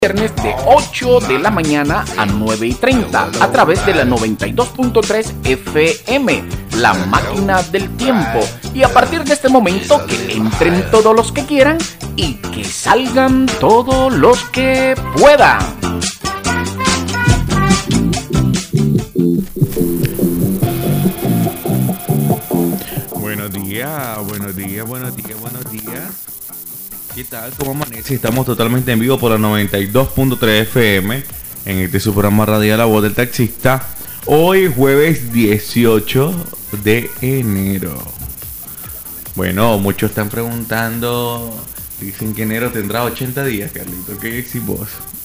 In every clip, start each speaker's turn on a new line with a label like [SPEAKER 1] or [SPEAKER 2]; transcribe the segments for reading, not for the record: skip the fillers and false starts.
[SPEAKER 1] Viernes de 8 de la mañana a 9:30 a través de la 92.3 FM, La Máquina del Tiempo. Y a partir de este momento que entren todos los que quieran y que salgan todos los que puedan.
[SPEAKER 2] Buenos días. ¿Qué tal? ¿Cómo amanece? Estamos totalmente en vivo por la 92.3 FM en este su programa radial La Voz del Taxista. Hoy jueves 18 de enero. Bueno, muchos están preguntando. Dicen que enero tendrá 80 días, Carlito. ¿Qué decís vos?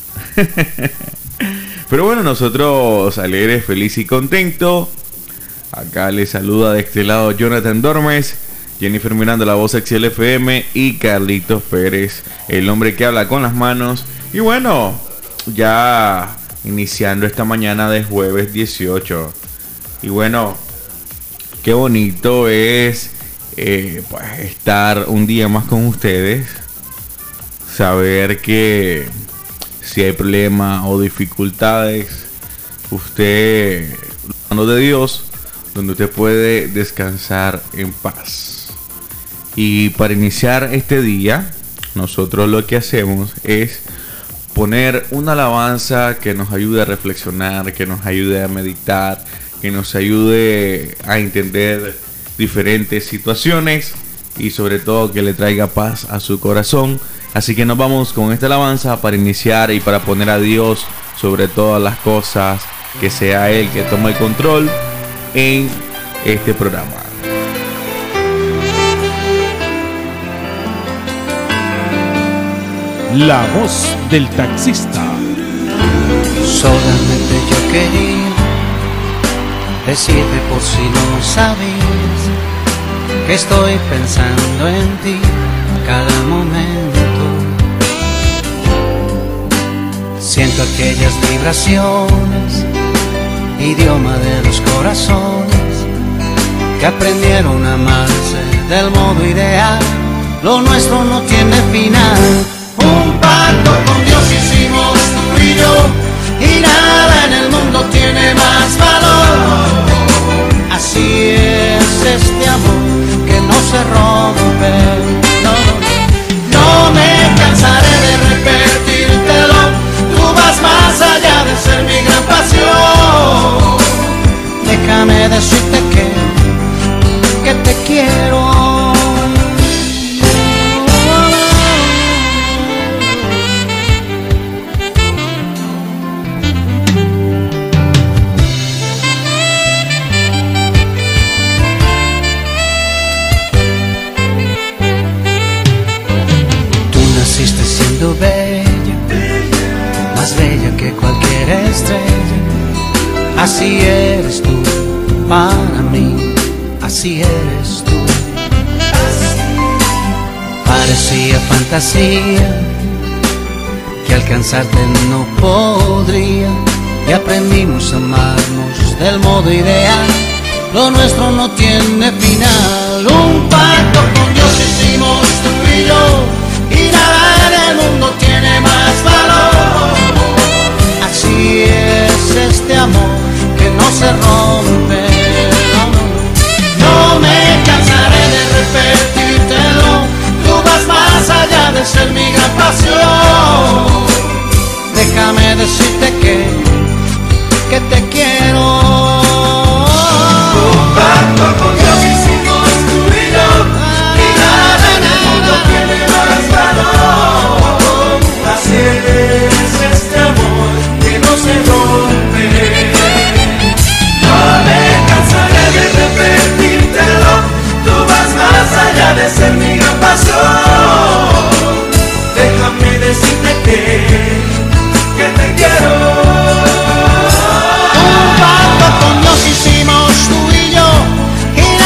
[SPEAKER 2] Pero bueno, nosotros alegres, feliz y contento. Acá les saluda de este lado Jonathan Dormes, Jennifer Miranda, la voz Excel FM, y Carlitos Pérez, el hombre que habla con las manos. Y bueno, ya iniciando esta mañana de jueves 18. Y bueno, qué bonito es pues estar un día más con ustedes. Saber que si hay problemas o dificultades, usted, la mano de Dios, donde usted puede descansar en paz. Y para iniciar este día, nosotros lo que hacemos es poner una alabanza que nos ayude a reflexionar, que nos ayude a meditar, que nos ayude a entender diferentes situaciones y sobre todo que le traiga paz a su corazón. Así que nos vamos con esta alabanza para iniciar y para poner a Dios sobre todas las cosas, que sea Él que tome el control en este programa.
[SPEAKER 3] La voz del taxista.
[SPEAKER 4] Solamente yo quería decirte, por si no sabías, que estoy pensando en ti cada momento. Siento aquellas vibraciones, idioma de los corazones, que aprendieron a amarse del modo ideal. Lo nuestro no tiene final. Un pacto con Dios hicimos tú y yo, y nada en el mundo tiene más valor. Así es este amor que no se rompe. No me cansaré de repetírtelo. Tú vas más allá de ser mi gran pasión. Déjame decirte que te quiero. Bella, más bella que cualquier estrella. Así eres tú para mí, así eres tú. Parecía fantasía que alcanzarte no podría, y aprendimos a amarnos del modo ideal. Lo nuestro no tiene final. Un pacto con Dios hicimos tú y yo, y nada en el mundo tiene más valor. Así es este amor que no se rompe. No me cansaré de repetírtelo. Tú vas más allá de ser mi gran pasión. Déjame decirte que te quiero. Un pacto con Dios hicimos tú y yo, y nada en el mundo tiene más valor. Así es este amor que no se rompe. No me cansaré de repetírtelo. Tú vas más allá de ser mi gran pasión. Déjame decirte que te quiero. Un pacto con Dios hicimos tú y yo, y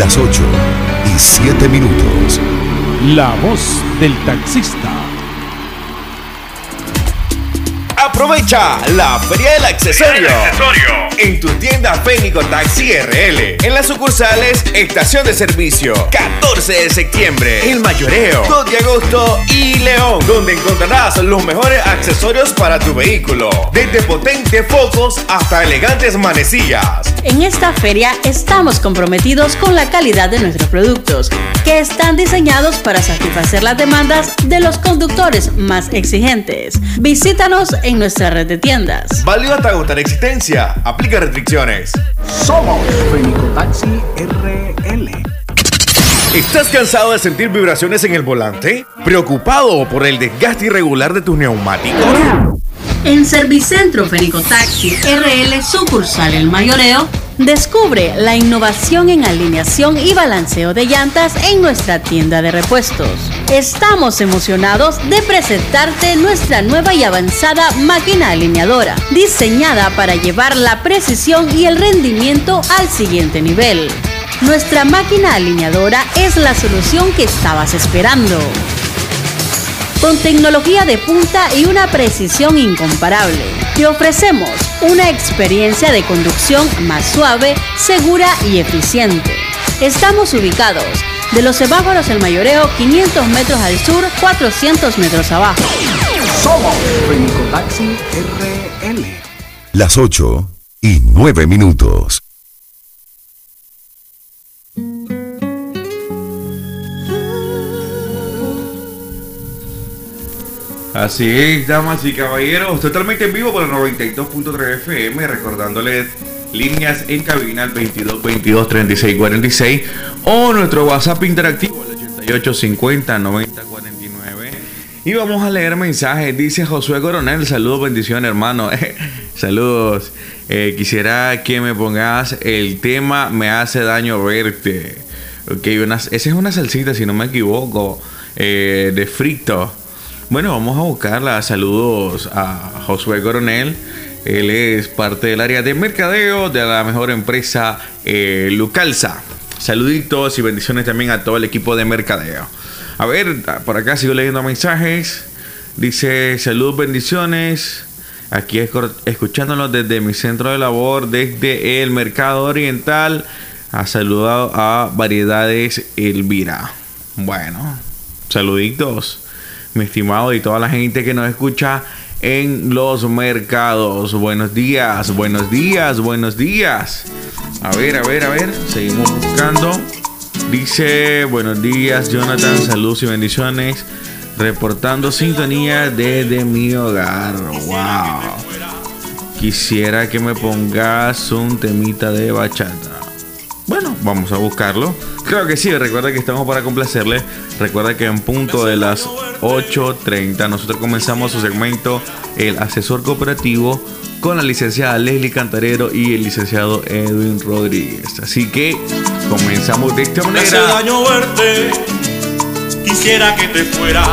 [SPEAKER 5] Las 8:07.
[SPEAKER 3] La voz del taxista.
[SPEAKER 6] Aprovecha la Feria del Accesorio en tu tienda Fénico Taxi RL, en las sucursales Estación de Servicio, 14 de septiembre, El Mayoreo, 2 de agosto y León, donde encontrarás los mejores accesorios para tu vehículo, desde potentes focos hasta elegantes manecillas.
[SPEAKER 7] En esta feria estamos comprometidos con la calidad de nuestros productos, que están diseñados para satisfacer las demandas de los conductores más exigentes. Visítanos en nuestra red de tiendas.
[SPEAKER 6] Válido hasta agotar existencia. Aplica restricciones.
[SPEAKER 1] Somos Fénico Taxi RL.
[SPEAKER 6] ¿Estás cansado de sentir vibraciones en el volante? ¿Preocupado por el desgaste irregular de tus neumáticos?
[SPEAKER 7] En Servicentro Fénico Taxi RL sucursal El Mayoreo, descubre la innovación en alineación y balanceo de llantas en nuestra tienda de repuestos. Estamos emocionados de presentarte nuestra nueva y avanzada máquina alineadora, diseñada para llevar la precisión y el rendimiento al siguiente nivel. Nuestra máquina alineadora es la solución que estabas esperando. Con tecnología de punta y una precisión incomparable, te ofrecemos una experiencia de conducción más suave, segura y eficiente. Estamos ubicados de los semáforos El Mayoreo, 500 metros al sur, 400 metros abajo.
[SPEAKER 1] Somos Fénico Taxi RL.
[SPEAKER 5] Las 8:09.
[SPEAKER 2] Así es, damas y caballeros, totalmente en vivo por el 92.3 FM, recordándoles líneas en cabina al 22 22 36 46 o nuestro WhatsApp interactivo al 88 50 90 49. Y vamos a leer mensajes. Dice Josué Coronel: saludos, bendiciones, hermano. Saludos. Quisiera que me pongas el tema Me hace daño verte. Ok, esa es una salsita, si no me equivoco, de frito. Bueno, vamos a buscarla. Saludos a Josué Coronel. Él es parte del área de mercadeo de la mejor empresa Lucalza. Saluditos y bendiciones también a todo el equipo de mercadeo. A ver, por acá sigo leyendo mensajes. Dice: saludos, bendiciones. Aquí escuchándonos desde mi centro de labor, desde el Mercado Oriental. Ha saludado a Variedades Elvira. Bueno, saluditos, mi estimado, y toda la gente que nos escucha en los mercados. Buenos días, buenos días, buenos días. A ver, seguimos buscando. Dice: buenos días, Jonathan, saludos y bendiciones, reportando sintonía desde mi hogar. Wow. Quisiera que me pongas un temita de bachata. Bueno, vamos a buscarlo. Creo que sí, recuerda que estamos para complacerle. Recuerda que en punto de las 8:30 nosotros comenzamos su segmento El Asesor Cooperativo con la licenciada Leslie Cantarero y el licenciado Edwin Rodríguez. Así que comenzamos de esta manera.
[SPEAKER 8] Me hace daño verte, quisiera que te fueras.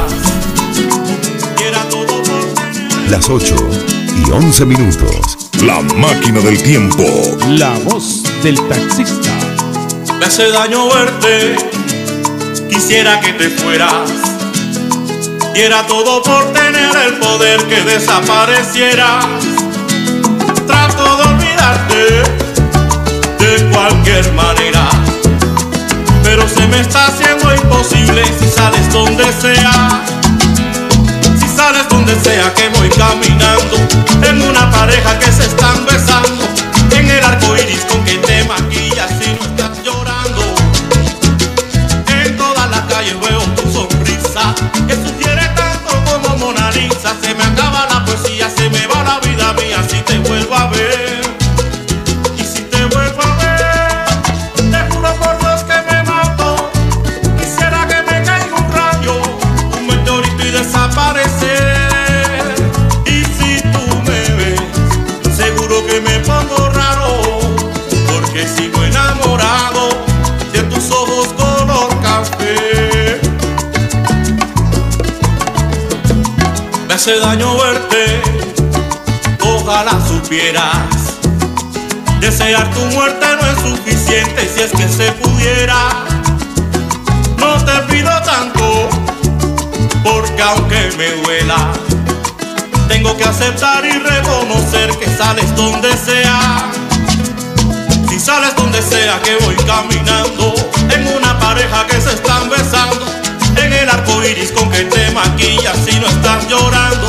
[SPEAKER 8] Quiera todo por tener.
[SPEAKER 5] Las 8:11.
[SPEAKER 9] La máquina del tiempo.
[SPEAKER 3] La voz del taxista.
[SPEAKER 8] Me hace daño verte, quisiera que te fueras. Diera todo por tener el poder que desaparecieras. Trato de olvidarte de cualquier manera, pero se me está haciendo imposible. Si sales donde sea, si sales donde sea que voy caminando, en una pareja que se están besando, en el arco iris con que te maquillas y no estás llorando. En todas las calles veo tu sonrisa, que sugiere tanto como Mona Lisa. Se me acaba la poesía, se me va la vida mía si te vuelvo a ver. Y si te vuelvo a ver, te juro por Dios que me mato. Quisiera que me caiga un rayo, un meteorito y desaparecer. Y si tú me ves, seguro que me pongo raro, porque sigo enamorado de tus ojos color café. Me hace daño verte, ojalá supieras Desear tu muerte no es suficiente, si es que se pudiera. No te pido tanto, porque aunque me duela, tengo que aceptar y reconocer que sales donde sea. Si sales donde sea que voy caminando, en una pareja que se están besando, en el arco iris con que te maquillas y no estás llorando.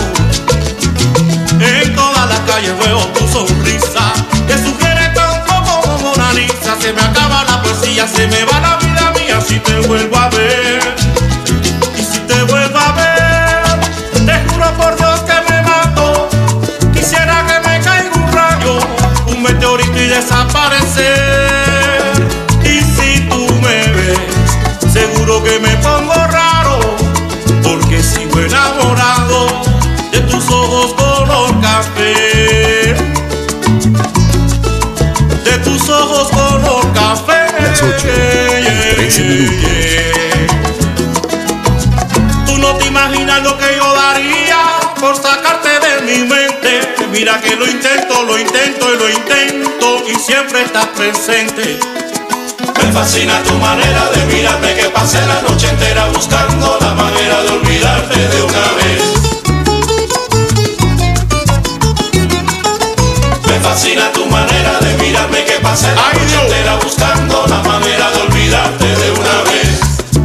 [SPEAKER 8] En todas las calles veo tu sonrisa, que sugiere tanto como Mona Lisa. Se me acaba la poesía, se me va la vida mía si te vuelvo a ver. Y si te vuelvo a ver, te juro por Dios que me mato. Quisiera que me caiga un rayo, un meteorito y desaparecer. Y si tú me ves, seguro que me pongo raro, porque sigo enamorado de tus ojos color café, de tus ojos color café.
[SPEAKER 5] Las 8:13 minutos.
[SPEAKER 8] Tú no te imaginas lo que yo daría por sacarte de mi mente. Mira que lo intento y lo intento y siempre estás presente. Me fascina tu manera de mirarme, que pasé la noche entera buscando la manera de olvidarte de una vez. Me fascina tu manera de mirarme, que pasé la noche entera buscando la manera de olvidarte de una vez.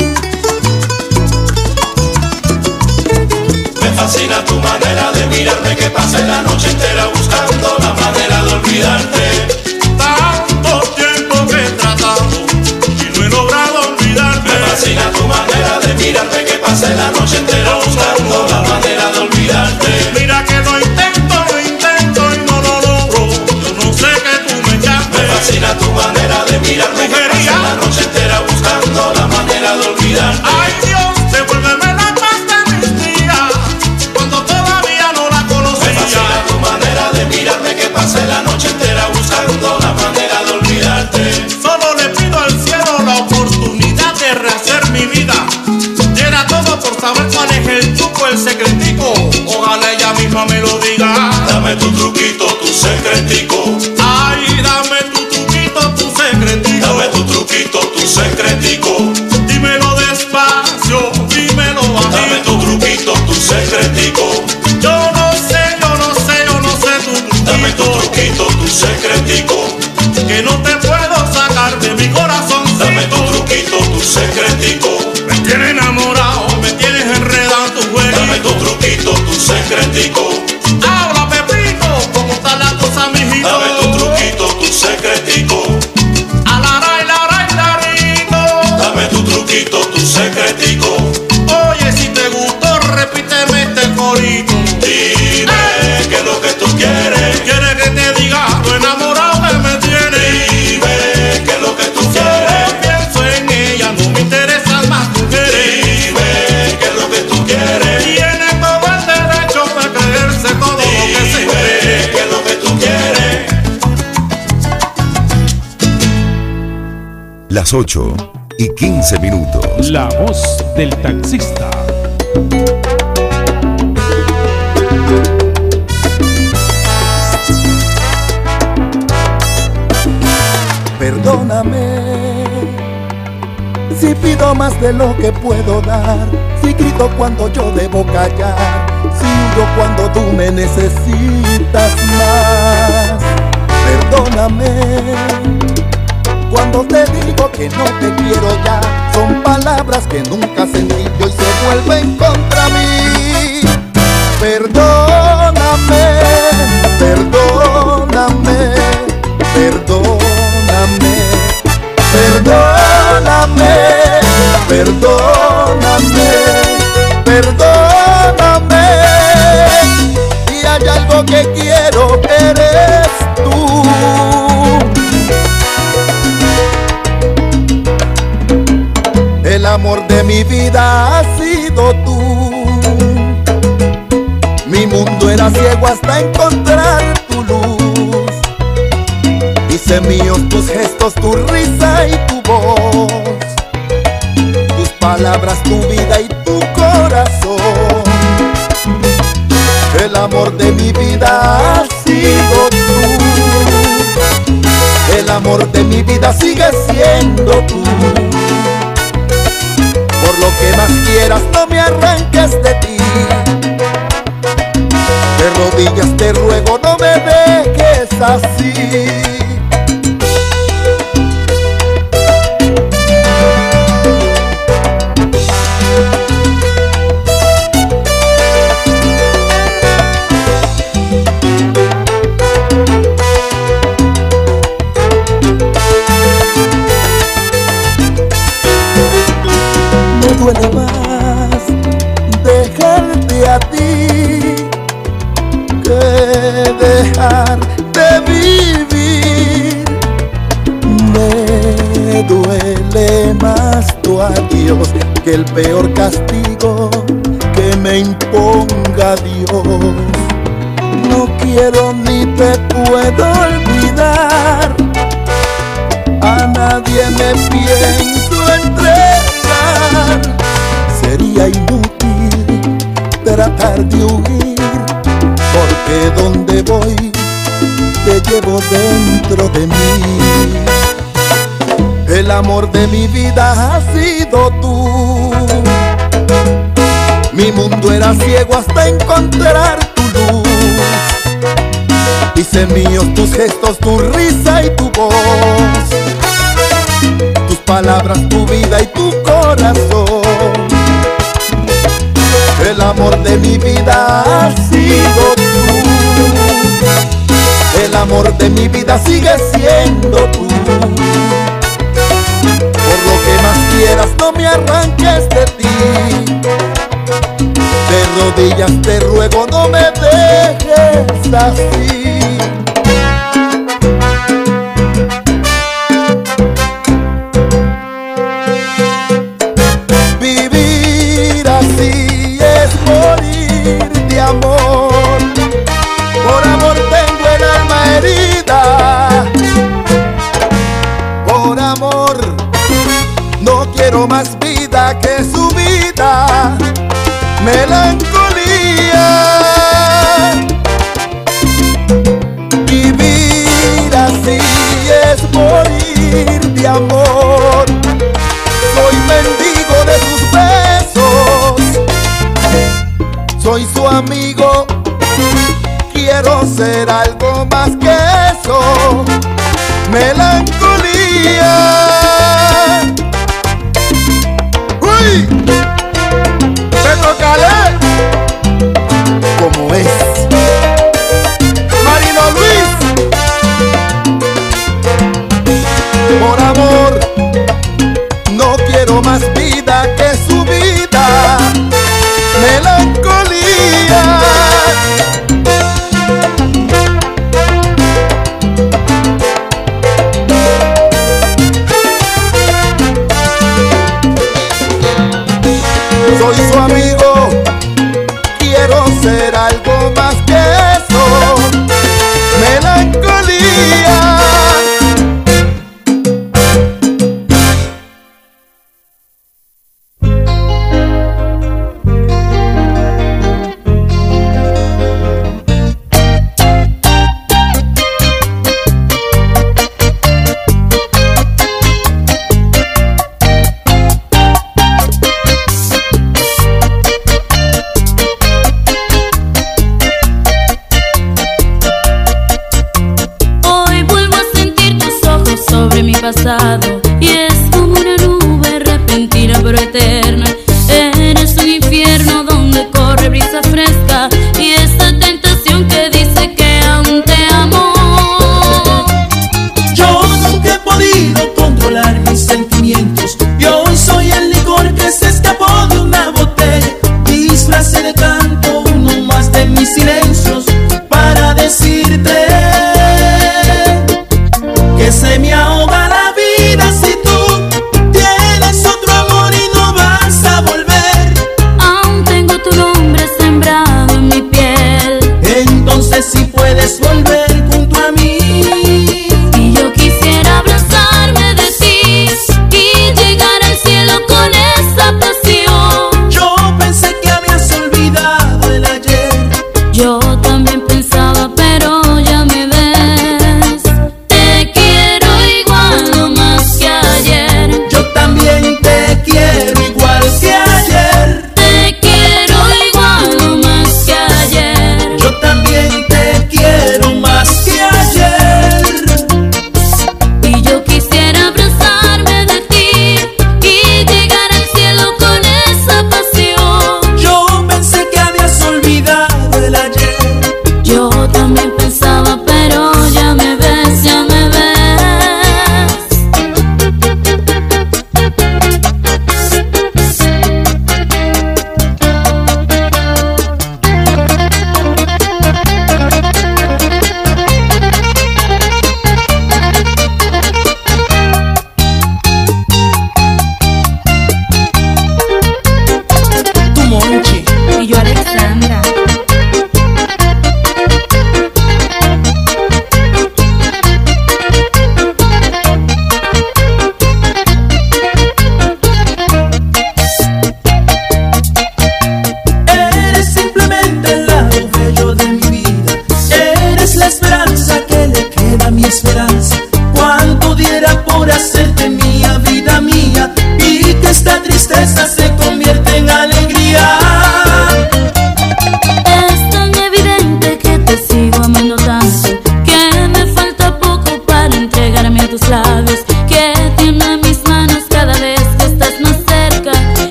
[SPEAKER 8] Me fascina tu manera de mirarme, que pasé la noche entera buscando la manera de olvidarte. Tanto tiempo que he tratado y no he logrado olvidarte. Me fascina tu manera de mirarme, que pasé la noche entera buscando la manera de olvidarte. Mira que lo intento y no lo logro. Yo no sé que tú me llames. Me fascina tu manera de mirarme, que pasé la noche entera buscando la manera de olvidarte. Ay Dios, devuélveme la paz de mis días, cuando todavía no la conocía. Me fascina tu manera de mirarme, que pasé la noche entera buscando la manera de olvidarte. Solo le pido al cielo la oportunidad de rehacer mi vida. Era todo por saber cuál es el truco, el secretico. Ojalá ella misma me lo diga. Dame tu truquito, tu secretico. Ay, dame tu truquito, tu secretico. Dame tu truquito, tu secretico. Dímelo despacio, dímelo a mí. Dame tu truquito, tu secretico. Yo no sé tu truquito. Dame tu truquito, tu secretico, que no te puedo sacar de mi corazón. Dame tu truquito, tu secretico. Me tienes enamorado, me tienes enredado en tu juego. Dame tu truquito, tu secretico. Habla, Pepito, ¿cómo está la cosa, mijito? Dame tu truquito, tu secretico. Dame tu truquito, tu secretico. Oye, si te gustó, repíteme este corito. Dime qué es lo que tú quieres. ¿Quieres que te diga lo enamorado que me tienes? Dime qué es lo que tú quieres. Solo pienso en ella, no me interesan más mujeres. Dime qué es lo que tú quieres. Tiene todo el derecho de creerse todo lo que se cree. Dime qué es lo que tú quieres.
[SPEAKER 5] Las 8:15 minutos.
[SPEAKER 3] La voz del taxista.
[SPEAKER 10] Perdóname si pido más de lo que puedo dar, si grito cuando yo debo callar, si huyo cuando tú me necesitas más. Perdóname cuando te digo que no te quiero ya, son palabras que nunca sentí y hoy se vuelven contra mí. Perdóname, perdóname, perdóname, perdóname, perdóname, perdóname. Y hay algo que quiero, eres tú. El amor de mi vida has sido tú. Mi mundo era ciego hasta encontrar tu luz. Hice míos tus gestos, tu risa y tu voz, tus palabras, tu vida y tu corazón. El amor de mi vida has sido tú. siendo tú. Por lo que más quieras, no me arranques de ti. De rodillas te ruego, no me dejes así. Me duele más dejarte a ti que dejar de vivir. Me duele más tu adiós que el peor castigo que me imponga Dios. No quiero ni te puedo olvidar, a nadie me pienso entregar. Sería inútil tratar de huir, porque donde voy te llevo dentro de mí. El amor de mi vida has sido tú. Mi mundo era ciego hasta encontrar tu luz. Hice míos tus gestos, tu risa y tu voz, tus palabras, tu vida y tu corazón. El amor de mi vida ha sido tú. El amor de mi vida sigue siendo tú. Por lo que más quieras, no me arranques de ti. De rodillas te ruego, no me dejes así. Vivir así es morir de amor. Por amor tengo el alma herida. Por amor no quiero más vida que su vida. Melancolía. Vivir así es morir de amor. Soy mendigo de sus besos, soy su amigo. Quiero ser algo más que eso. Melancolía. ¡Uy! Pedro Calé, ¿cómo es? Marino Luis. Por amor no quiero más vida que su vida. Melancolía. Soy su amigo, quiero ser algo más que eso. Melancolía.
[SPEAKER 11] Y es como una nube repentina pero eterna. Eres un infierno donde corre brisa fresca y esta tentación que dice que aún te amo.
[SPEAKER 12] Yo nunca he podido controlar mis sentimientos y hoy soy el licor que se escapó de una botella. Disfracé de canto uno más de mis silencios para decirte que se me ahoga la vida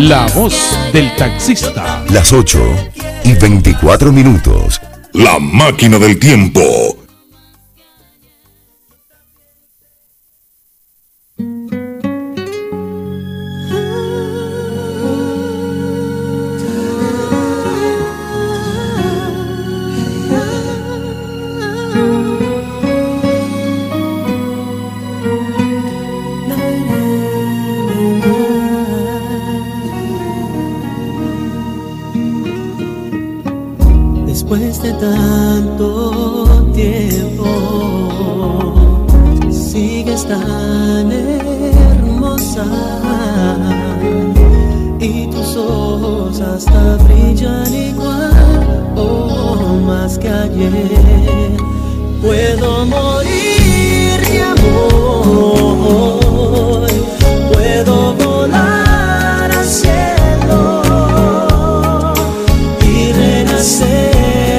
[SPEAKER 3] La voz del taxista.
[SPEAKER 5] Las 8:24.
[SPEAKER 9] La máquina del tiempo.
[SPEAKER 12] Después de tanto tiempo, sigues tan hermosa y tus ojos hasta brillan igual o más que ayer. Puedo morir de amor, puedo volar al cielo y renacer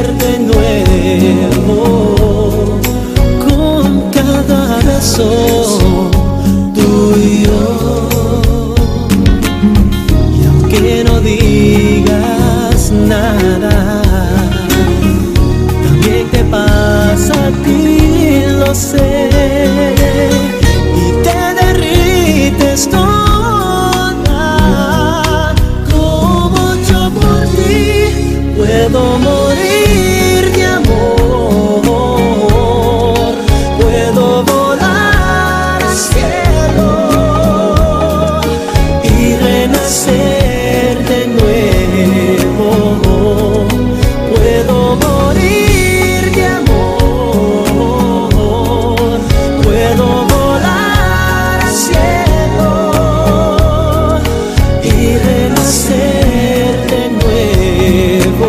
[SPEAKER 12] con cada beso tuyo. Y aunque no digas nada, también te pasa a ti, lo sé, y te derrites toda como yo por ti. Puedo morir de amor, puedo volar al cielo y renacer de nuevo. Puedo morir de amor, puedo volar al cielo y renacer de nuevo.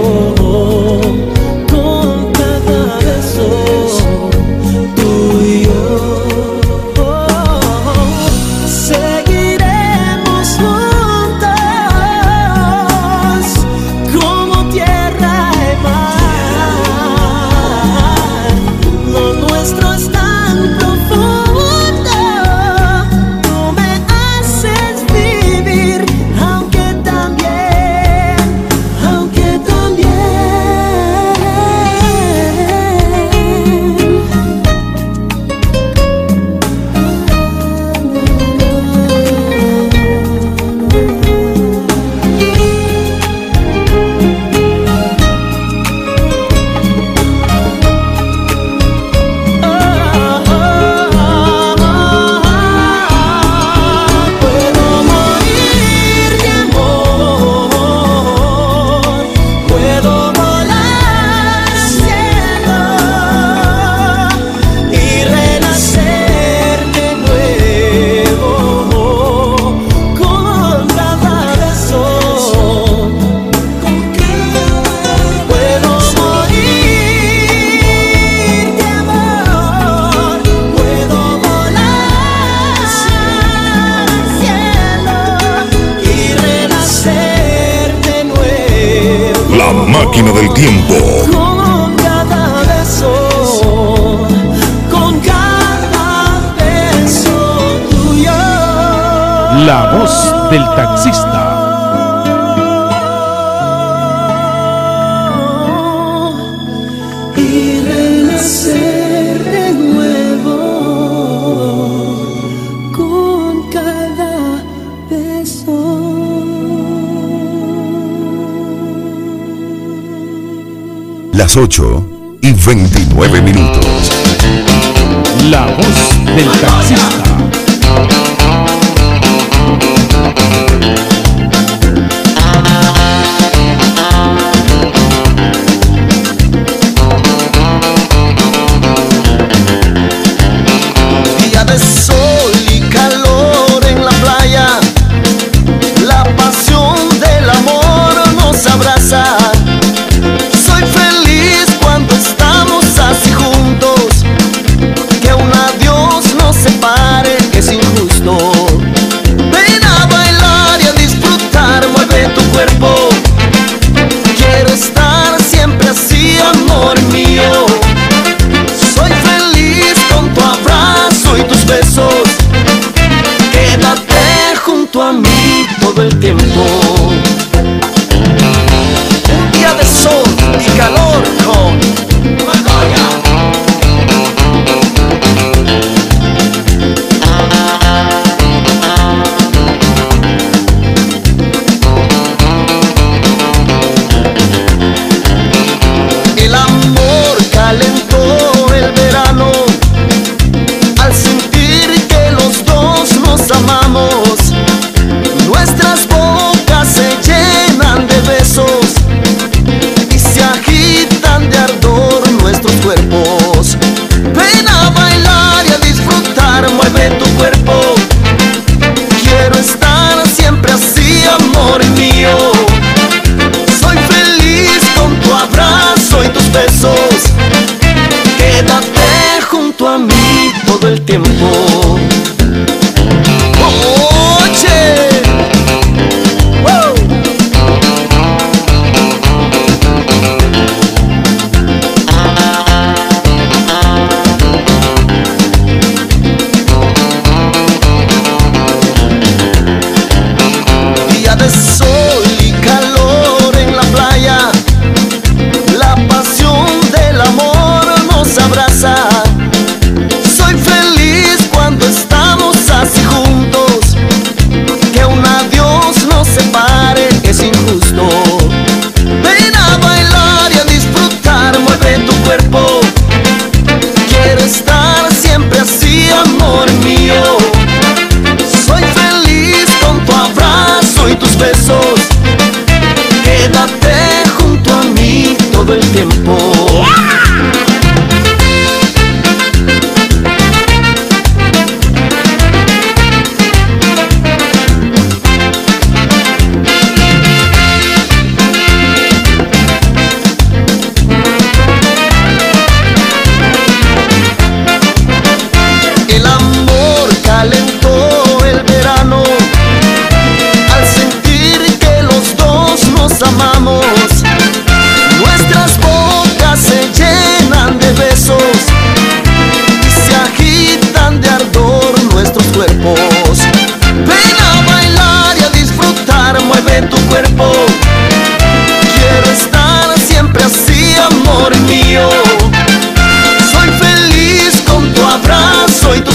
[SPEAKER 9] Máquina del tiempo.
[SPEAKER 12] Con cada beso, con cada beso tuyo.
[SPEAKER 3] La voz del taxista.
[SPEAKER 12] Y renacer de nuevo con cada beso.
[SPEAKER 5] Las 8:29.
[SPEAKER 3] La voz del taxista.
[SPEAKER 4] Día de sol y calor en la playa, la pasión del amor nos abraza. Soy feliz cuando estamos así juntos, que un adiós nos separe, que es injusto. Ven a bailar y a disfrutar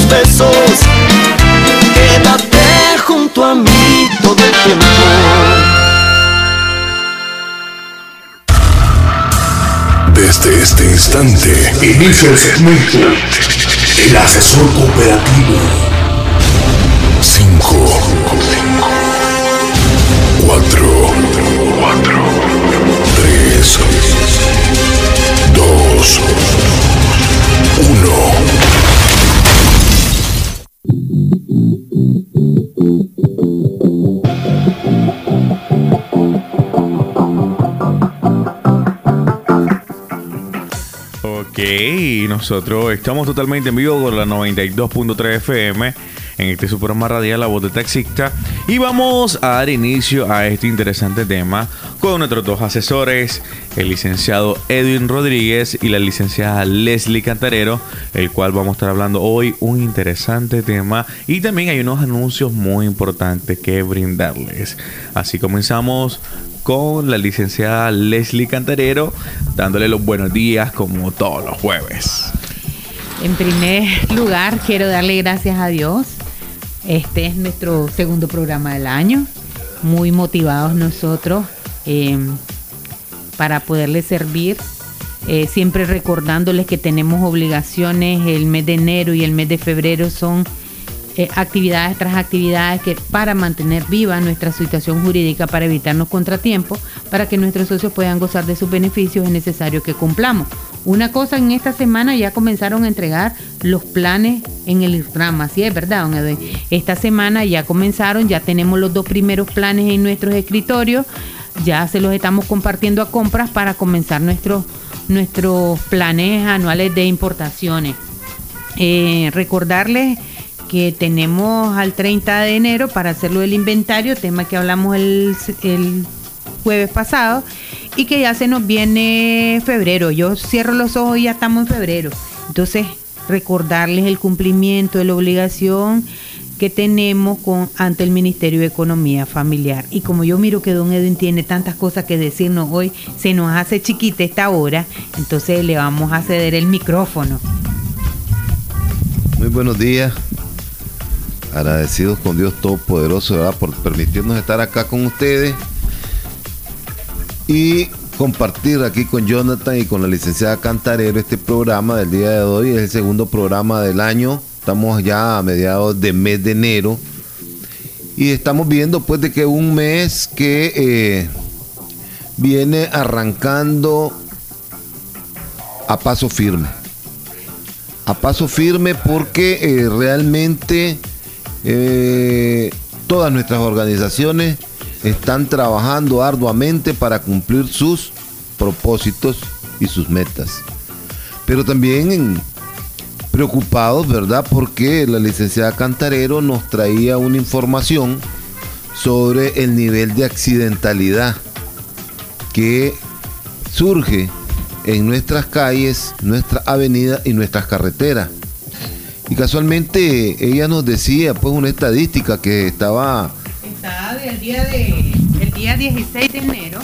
[SPEAKER 4] tus besos. Quédate junto a mí todo el tiempo.
[SPEAKER 9] Desde este instante inicia el segmento El Asesor Cooperativo. 5, 4, 3, 2, 1.
[SPEAKER 2] Ok, nosotros estamos totalmente en vivo con la 92.3 FM en este su programa radial La Voz del Taxista, y vamos a dar inicio a este interesante tema con nuestros dos asesores, el licenciado Edwin Rodríguez y la licenciada Leslie Cantarero, el cual vamos a estar hablando hoy un interesante tema, y también hay unos anuncios muy importantes que brindarles. Así comenzamos con la licenciada Leslie Cantarero, dándole los buenos días como todos los jueves.
[SPEAKER 13] En primer lugar, quiero darle gracias a Dios. Este es nuestro segundo programa del año. Muy motivados nosotros para poderles servir. Siempre recordándoles que tenemos obligaciones. El mes de enero y el mes de febrero son actividades tras actividades que para mantener viva nuestra situación jurídica, para evitarnos contratiempos, para que nuestros socios puedan gozar de sus beneficios, es necesario que cumplamos. Una cosa, en esta semana ya comenzaron a entregar los planes en el IRTRAM, así es, ¿verdad, don Edwin? Esta semana ya comenzaron, ya tenemos los 2 primeros planes en nuestros escritorios, ya se los estamos compartiendo a compras para comenzar nuestros planes anuales de importaciones. Recordarles que tenemos al 30 de enero para hacerlo del inventario, tema que hablamos el jueves pasado, y que ya se nos viene febrero. Yo cierro los ojos y ya estamos en febrero. Entonces, recordarles el cumplimiento de la obligación que tenemos ante el Ministerio de Economía Familiar. Y como yo miro que don Edwin tiene tantas cosas que decirnos hoy, se nos hace chiquita esta hora, entonces le vamos a ceder el micrófono.
[SPEAKER 14] Muy buenos días. Agradecidos con Dios Todopoderoso, ¿verdad?, por permitirnos estar acá con ustedes y compartir aquí con Jonathan y con la licenciada Cantarero este programa del día de hoy. Es el segundo programa del año. Estamos ya a mediados del mes de enero y estamos viendo pues de que un mes que viene arrancando a paso firme. A paso firme porque realmente todas nuestras organizaciones están trabajando arduamente para cumplir sus propósitos y sus metas. Pero también preocupados, ¿verdad?, porque la licenciada Cantarero nos traía una información sobre el nivel de accidentalidad que surge en nuestras calles, nuestras avenidas y nuestras carreteras. Y casualmente ella nos decía pues una estadística que estaba
[SPEAKER 13] del día 16 de enero.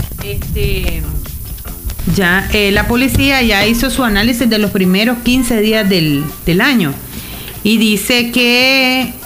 [SPEAKER 13] Ya la policía ya hizo su análisis de los primeros 15 días del año y dice que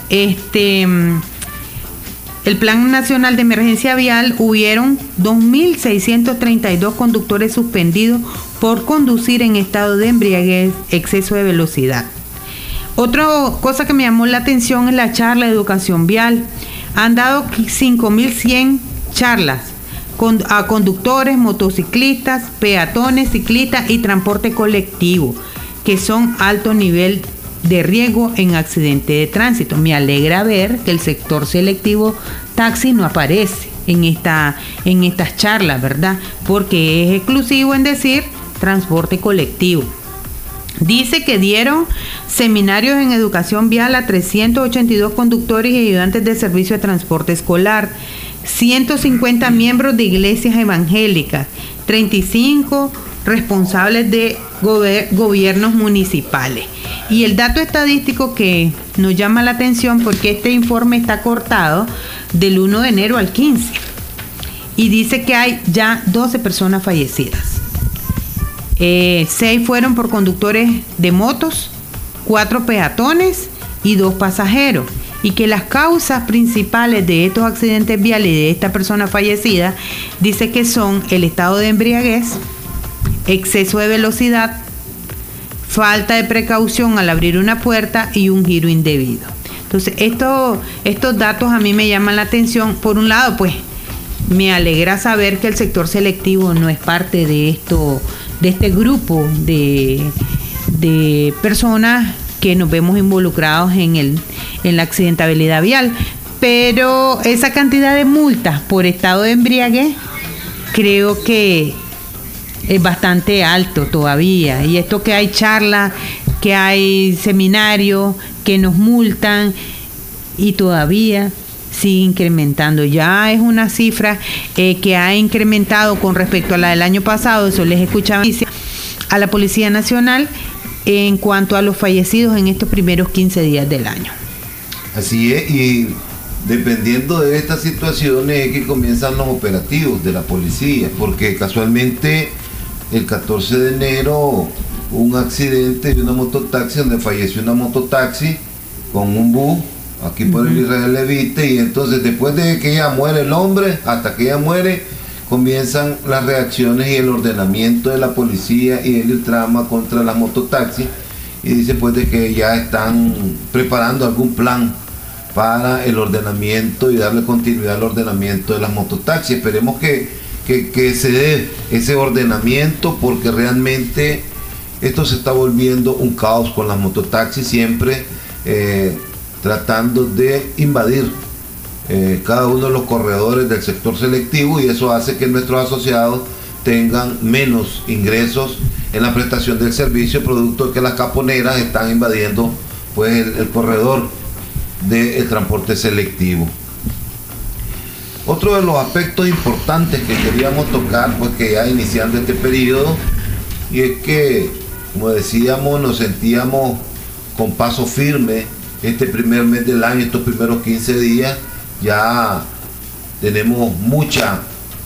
[SPEAKER 13] el Plan Nacional de Emergencia Vial hubieron 2.632 conductores suspendidos por conducir en estado de embriaguez, exceso de velocidad. Otra cosa que me llamó la atención es la charla de educación vial. Han dado 5.100 charlas a conductores, motociclistas, peatones, ciclistas y transporte colectivo, que son alto nivel de riesgo en accidente de tránsito. Me alegra ver que el sector selectivo taxi no aparece en estas charlas, ¿verdad? Porque es exclusivo en decir transporte colectivo. Dice que dieron seminarios en educación vial a 382 conductores y ayudantes de servicio de transporte escolar, 150 miembros de iglesias evangélicas, 35 responsables de gobiernos municipales. Y el dato estadístico que nos llama la atención, porque este informe está cortado del 1 de enero al 15, y dice que hay ya 12 personas fallecidas. 6 fueron por conductores de motos, 4 peatones y 2 pasajeros, y que las causas principales de estos accidentes viales y de esta persona fallecida dice que son el estado de embriaguez, exceso de velocidad, falta de precaución al abrir una puerta y un giro indebido. Entonces, estos datos a mí me llaman la atención. Por un lado, pues, me alegra saber que el sector selectivo no es parte de este grupo de personas que nos vemos involucrados en la accidentabilidad vial. Pero esa cantidad de multas por estado de embriaguez creo que es bastante alto todavía. Y esto que hay charlas, que hay seminarios, que nos multan y todavía sigue incrementando. Ya es una cifra que ha incrementado con respecto a la del año pasado. Eso les escuchaba a la Policía Nacional en cuanto a los fallecidos en estos primeros 15 días del año.
[SPEAKER 14] Así es, y dependiendo de estas situaciones es que comienzan los operativos de la policía, porque casualmente el 14 de enero un accidente de una mototaxi donde falleció una mototaxi con un bus aquí por el Israel Levite, y entonces después de que ella muere el hombre, hasta que ella muere, comienzan las reacciones y el ordenamiento de la policía y el trama contra las mototaxis, y dice pues de que ya están preparando algún plan para el ordenamiento y darle continuidad al ordenamiento de las mototaxis. Esperemos que se dé ese ordenamiento, porque realmente esto se está volviendo un caos con las mototaxis, siempre tratando de invadir cada uno de los corredores del sector selectivo, y eso hace que nuestros asociados tengan menos ingresos en la prestación del servicio, producto de que las caponeras están invadiendo pues el corredor del transporte selectivo. Otro de los aspectos importantes que queríamos tocar, pues que ya iniciando este periodo, y es que, como decíamos, nos sentíamos con paso firme este primer mes del año, estos primeros 15 días, ya tenemos mucha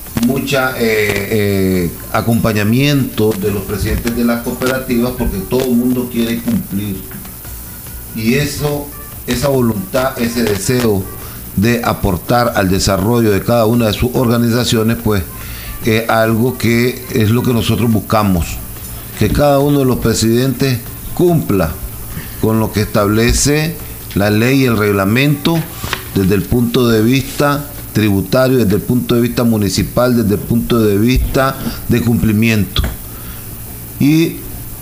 [SPEAKER 14] acompañamiento de los presidentes de las cooperativas, porque todo el mundo quiere cumplir, y esa voluntad, ese deseo de aportar al desarrollo de cada una de sus organizaciones, pues es algo que es lo que nosotros buscamos, que cada uno de los presidentes cumpla con lo que establece la ley y el reglamento desde el punto de vista tributario, desde el punto de vista municipal, desde el punto de vista de cumplimiento. Y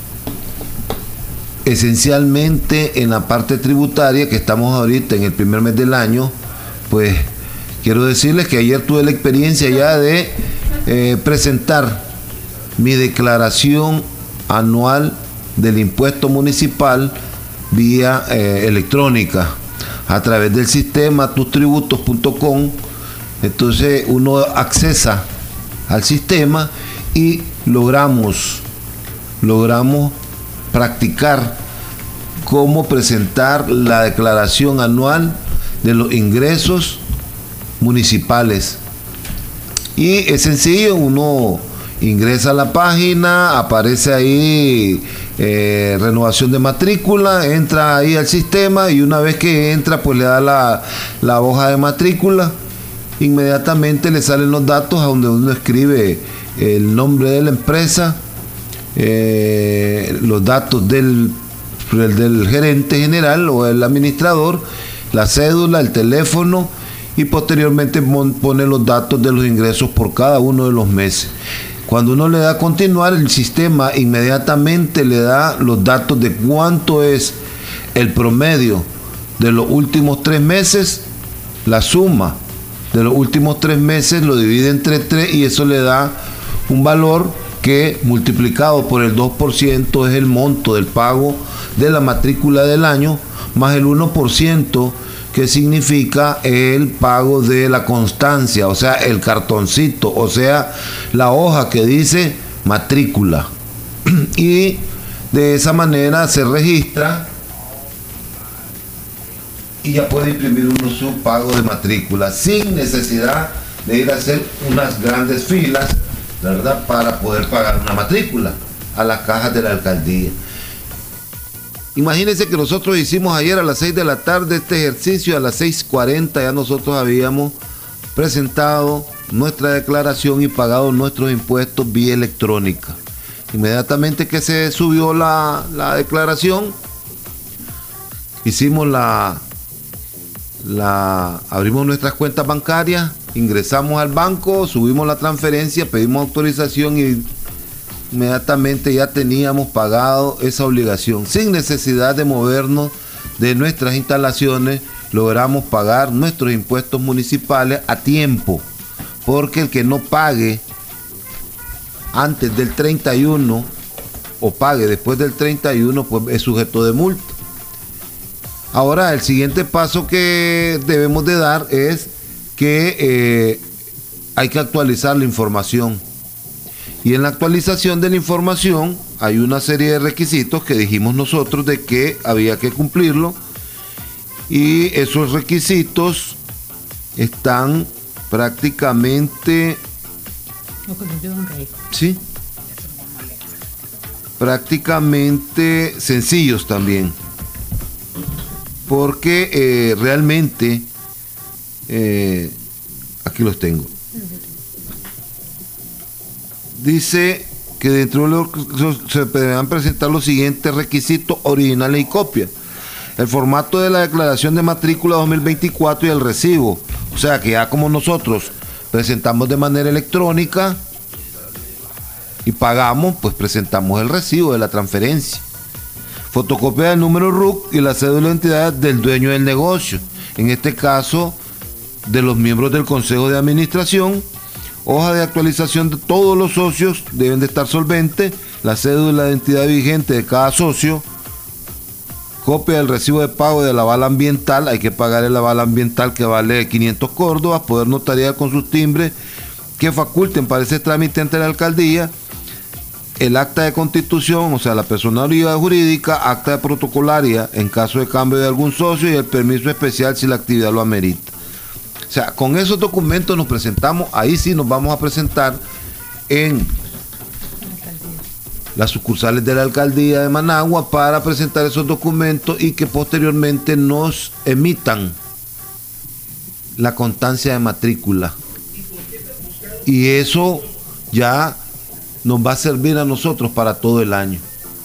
[SPEAKER 14] esencialmente en la parte tributaria, que estamos ahorita en el primer mes del año, pues quiero decirles que ayer tuve la experiencia ya de presentar mi declaración anual del impuesto municipal vía electrónica a través del sistema tustributos.com. Entonces uno accesa al sistema y logramos practicar cómo presentar la declaración anual de los ingresos municipales. Y es sencillo, uno ingresa a la página, aparece ahí renovación de matrícula, entra ahí al sistema, y una vez que entra pues le da la hoja de matrícula, inmediatamente le salen los datos a donde uno escribe el nombre de la empresa, los datos del gerente general o el administrador, la cédula, el teléfono, y posteriormente pone los datos de los ingresos por cada uno de los meses. Cuando uno le da a continuar, el sistema inmediatamente le da los datos de cuánto es el promedio de los últimos 3 meses, la suma de los últimos 3 meses lo divide entre 3, y eso le da un valor que multiplicado por el 2% es el monto del pago de la matrícula del año, más el 1%, que significa el pago de la constancia, o sea, el cartoncito, o sea, la hoja que dice matrícula. Y de esa manera se registra y ya puede imprimir uno su pago de matrícula sin necesidad de ir a hacer unas grandes filas, ¿verdad?, para poder pagar una matrícula a las cajas de la alcaldía. Imagínense que nosotros hicimos ayer a las 6 de la tarde este ejercicio, a las 6:40 ya nosotros habíamos presentado nuestra declaración y pagado nuestros impuestos vía electrónica. Inmediatamente que se subió la declaración, hicimos abrimos nuestras cuentas bancarias, ingresamos al banco, subimos la transferencia, pedimos autorización y inmediatamente ya teníamos pagado esa obligación. Sin necesidad de movernos de nuestras instalaciones, logramos pagar nuestros impuestos municipales a tiempo, porque el que no pague antes del 31 o pague después del 31, pues es sujeto de multa. Ahora, el siguiente paso que debemos de dar es que hay que actualizar la información. Y en la actualización de la información hay una serie de requisitos que dijimos nosotros de que había que cumplirlo. Y esos requisitos están prácticamente... Sí. Prácticamente sencillos también. Porque realmente... aquí los tengo. Dice que dentro de se deberán presentar los siguientes requisitos originales y copias. El formato de la declaración de matrícula 2024 y el recibo. O sea que ya como nosotros presentamos de manera electrónica y pagamos, pues presentamos el recibo de la transferencia. Fotocopia del número RUC y la cédula de identidad del dueño del negocio. En este caso, de los miembros del Consejo de Administración. Hoja de actualización de todos los socios deben de estar solventes, la cédula de identidad vigente de cada socio, copia del recibo de pago del aval ambiental, hay que pagar el aval ambiental que vale 500 córdobas, poder notarial con sus timbres que faculten para ese trámite ante la alcaldía, el acta de constitución, o sea la personalidad jurídica, acta de protocolaria en caso de cambio de algún socio y el permiso especial si la actividad lo amerita. O sea, con esos documentos nos presentamos, ahí sí nos vamos a presentar en las sucursales de la alcaldía de Managua para presentar esos documentos y que posteriormente nos emitan la constancia de matrícula. Y eso ya nos va a servir a nosotros para todo el año.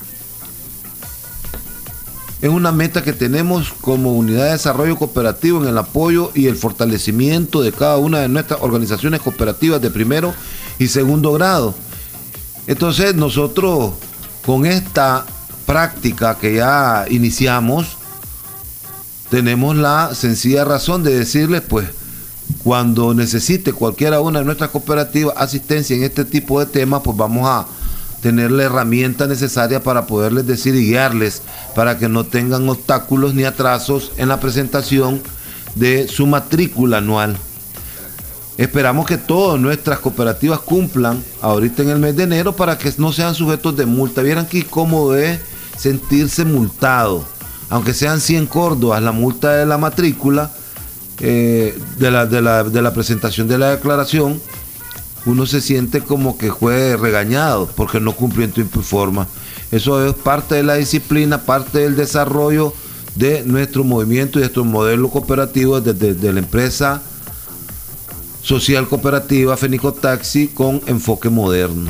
[SPEAKER 14] Es una meta que tenemos como Unidad de Desarrollo Cooperativo en el apoyo y el fortalecimiento de cada una de nuestras organizaciones cooperativas de primero y segundo grado. Entonces nosotros con esta práctica que ya iniciamos, tenemos la sencilla razón de decirles, pues, cuando necesite cualquiera una de nuestras cooperativas asistencia en este tipo de temas, pues vamos a tener la herramienta necesaria para poderles decir y guiarles para que no tengan obstáculos ni atrasos en la presentación de su matrícula anual. Esperamos que todas nuestras cooperativas cumplan ahorita en el mes de enero para que no sean sujetos de multa. Vieran que cómodo es sentirse multado, aunque sean 100 córdobas la multa de la matrícula de la presentación de la declaración. Uno se siente como que fue regañado porque no cumplió en tiempo y forma. Eso es parte de la disciplina, parte del desarrollo de nuestro movimiento y de nuestro modelo cooperativo desde la empresa social cooperativa Fenicotaxi con enfoque moderno.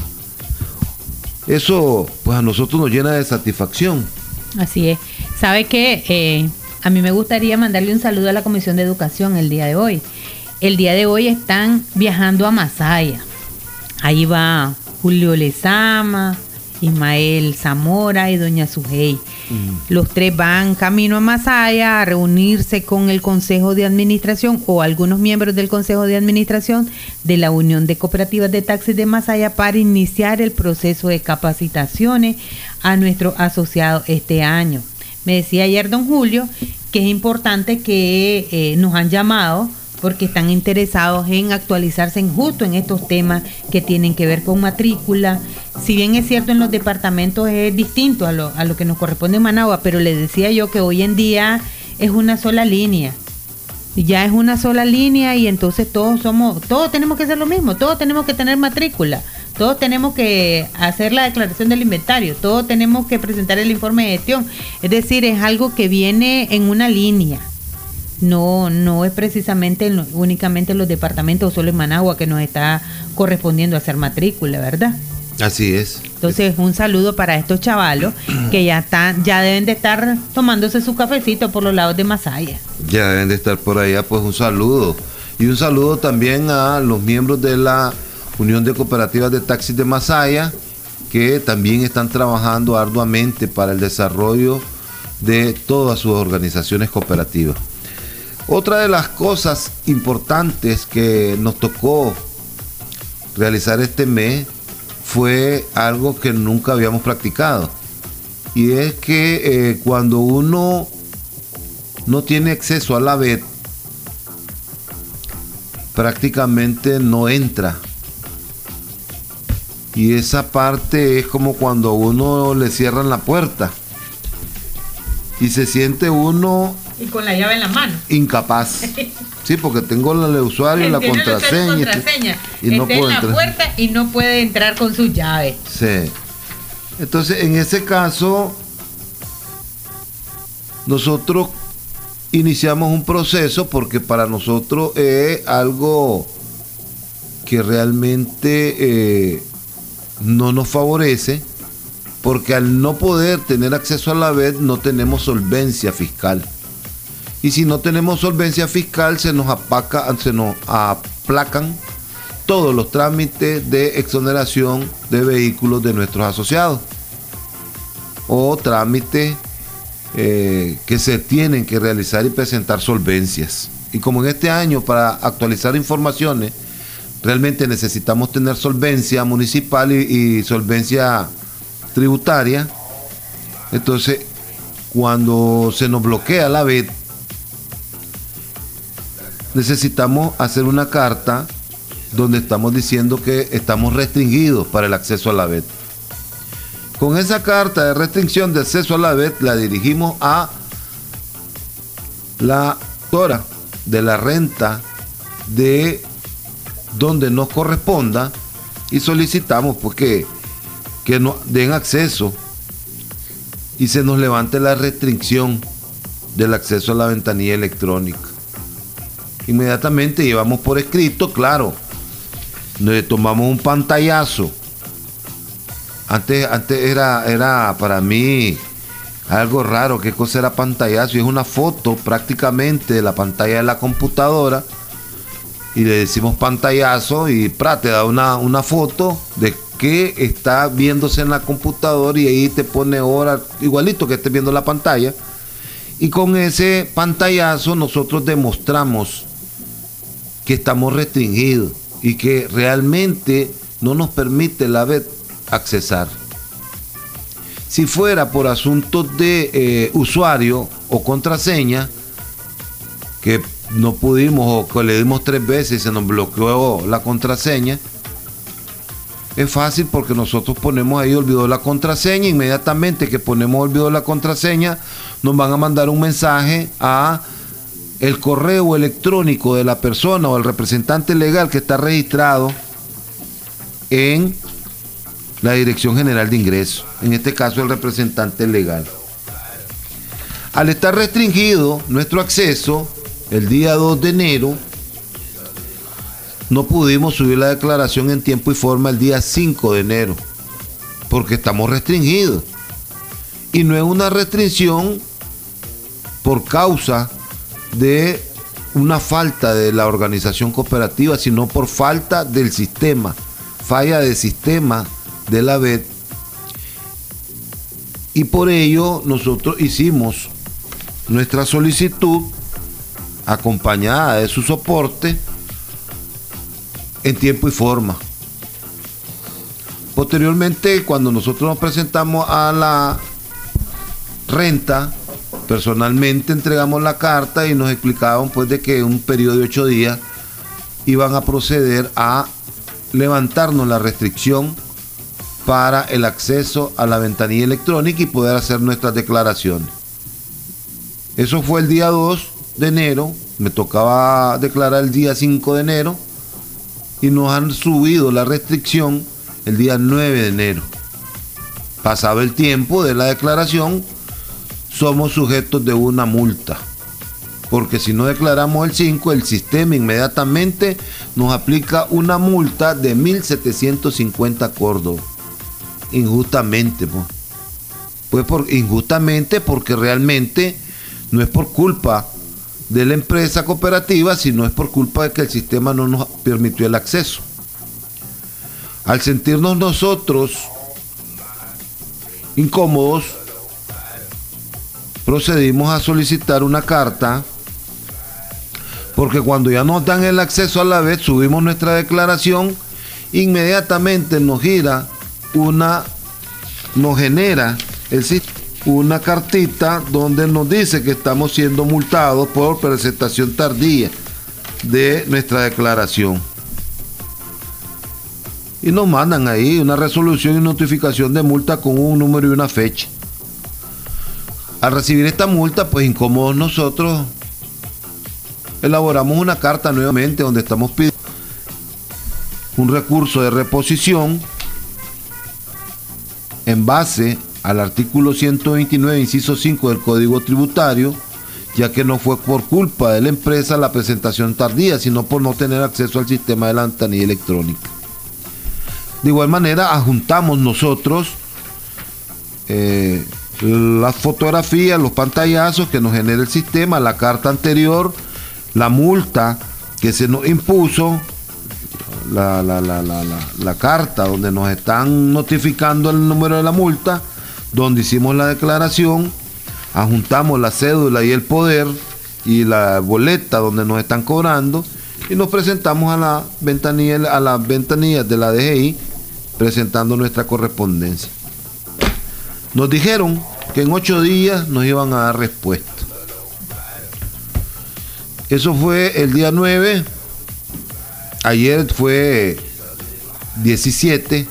[SPEAKER 14] Eso pues a nosotros nos llena de satisfacción.
[SPEAKER 13] Así es. ¿Sabe qué? A mí me gustaría mandarle un saludo a la Comisión de Educación el día de hoy. El día de hoy están viajando a Masaya. Ahí va Julio Lezama, Ismael Zamora y doña Sujei. Los tres van camino a Masaya a reunirse con el Consejo de Administración o algunos miembros del Consejo de Administración de la Unión de Cooperativas de Taxis de Masaya para iniciar el proceso de capacitaciones a nuestros asociados este año. Me decía ayer don Julio que es importante que nos han llamado porque están interesados en actualizarse justo en estos temas que tienen que ver con matrícula. Si bien es cierto en los departamentos es distinto a lo que nos corresponde en Managua, pero les decía yo que hoy en día es una sola línea. Ya es una sola línea y entonces todos tenemos que hacer lo mismo, todos tenemos que tener matrícula, todos tenemos que hacer la declaración del inventario, todos tenemos que presentar el informe de gestión. Es decir, es algo que viene en una línea. No es precisamente únicamente en los departamentos o solo en Managua que nos está correspondiendo hacer matrícula, ¿verdad?
[SPEAKER 14] Así es.
[SPEAKER 13] Entonces, un saludo para estos chavalos que ya deben de estar tomándose su cafecito por los lados de Masaya.
[SPEAKER 14] Ya deben de estar por allá, pues un saludo. Y un saludo también a los miembros de la Unión de Cooperativas de Taxis de Masaya, que también están trabajando arduamente para el desarrollo de todas sus organizaciones cooperativas. Otra de las cosas importantes que nos tocó realizar este mes fue algo que nunca habíamos practicado. Y es que cuando uno no tiene acceso a la BED, prácticamente no entra. Y esa parte es como cuando a uno le cierran la puerta y se siente uno
[SPEAKER 13] y con la llave en la mano,
[SPEAKER 14] incapaz. Sí, porque tengo el usuario y la contraseña y no puedo entrar.
[SPEAKER 13] En la puerta y no puede entrar con su llave.
[SPEAKER 14] Sí. Entonces, en ese caso, nosotros iniciamos un proceso porque para nosotros es algo que realmente no nos favorece, porque al no poder tener acceso a la BED no tenemos solvencia fiscal. Y si no tenemos solvencia fiscal, se nos aplacan todos los trámites de exoneración de vehículos de nuestros asociados o trámites que se tienen que realizar y presentar solvencias. Y como en este año, para actualizar informaciones, realmente necesitamos tener solvencia municipal y solvencia tributaria. Entonces, cuando se nos bloquea la BED, necesitamos hacer una carta donde estamos diciendo que estamos restringidos para el acceso a la BED. Con esa carta de restricción de acceso a la BED la dirigimos a la autora de la renta de donde nos corresponda y solicitamos pues que nos den acceso y se nos levante la restricción del acceso a la ventanilla electrónica. Inmediatamente llevamos por escrito, claro, nos tomamos un pantallazo. Antes era para mí algo raro, qué cosa era pantallazo, y es una foto prácticamente de la pantalla de la computadora, y le decimos pantallazo y te da una foto de que está viéndose en la computadora y ahí te pone hora, igualito que estés viendo la pantalla, y con ese pantallazo nosotros demostramos que estamos restringidos y que realmente no nos permite la BED accesar. Si fuera por asuntos de usuario o contraseña, que no pudimos o que le dimos 3 veces y se nos bloqueó la contraseña, es fácil porque nosotros ponemos ahí olvidó la contraseña, inmediatamente que ponemos olvidó la contraseña, nos van a mandar un mensaje a el correo electrónico de la persona o el representante legal que está registrado en la Dirección General de Ingresos, en este caso el representante legal. Al estar restringido nuestro acceso, el día 2 de enero, no pudimos subir la declaración en tiempo y forma el día 5 de enero, porque estamos restringidos. Y no es una restricción por causa de una falta de la organización cooperativa, sino por falta del sistema, falla del sistema de la BED. Y por ello nosotros hicimos nuestra solicitud acompañada de su soporte en tiempo y forma. Posteriormente, cuando nosotros nos presentamos a la renta, personalmente entregamos la carta y nos explicaban pues de que en un periodo de 8 días iban a proceder a levantarnos la restricción para el acceso a la ventanilla electrónica y poder hacer nuestras declaraciones. Eso fue el día 2 de enero, me tocaba declarar el día 5 de enero y nos han subido la restricción el día 9 de enero. Pasado el tiempo de la declaración, somos sujetos de una multa. Porque si no declaramos el 5, el sistema inmediatamente nos aplica una multa de 1.750 córdobas. Injustamente, injustamente porque realmente no es por culpa de la empresa cooperativa, sino es por culpa de que el sistema no nos permitió el acceso. Al sentirnos nosotros incómodos, procedimos a solicitar una carta, porque cuando ya nos dan el acceso a la vez, subimos nuestra declaración, inmediatamente nos genera una cartita donde nos dice que estamos siendo multados por presentación tardía de nuestra declaración. Y nos mandan ahí una resolución y notificación de multa con un número y una fecha. Al recibir esta multa, pues incómodos nosotros, elaboramos una carta nuevamente donde estamos pidiendo un recurso de reposición en base al artículo 129, inciso 5 del Código Tributario, ya que no fue por culpa de la empresa la presentación tardía, sino por no tener acceso al sistema de la ventanilla electrónica. De igual manera, adjuntamos nosotros las fotografías, los pantallazos que nos genera el sistema, la carta anterior, la multa que se nos impuso, la carta donde nos están notificando el número de la multa, donde hicimos la declaración, adjuntamos la cédula y el poder y la boleta donde nos están cobrando y nos presentamos a las ventanillas de la DGI presentando nuestra correspondencia. Nos dijeron que en 8 días nos iban a dar respuesta. Eso fue el día 9. Ayer fue 17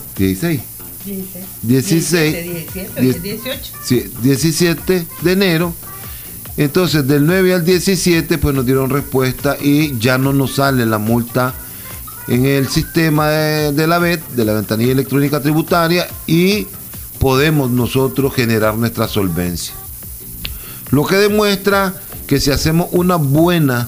[SPEAKER 14] de enero. Entonces del 9 al 17 pues nos dieron respuesta y ya no nos sale la multa en el sistema de la VET, de la ventanilla electrónica tributaria, y podemos nosotros generar nuestra solvencia. Lo que demuestra que si hacemos una buena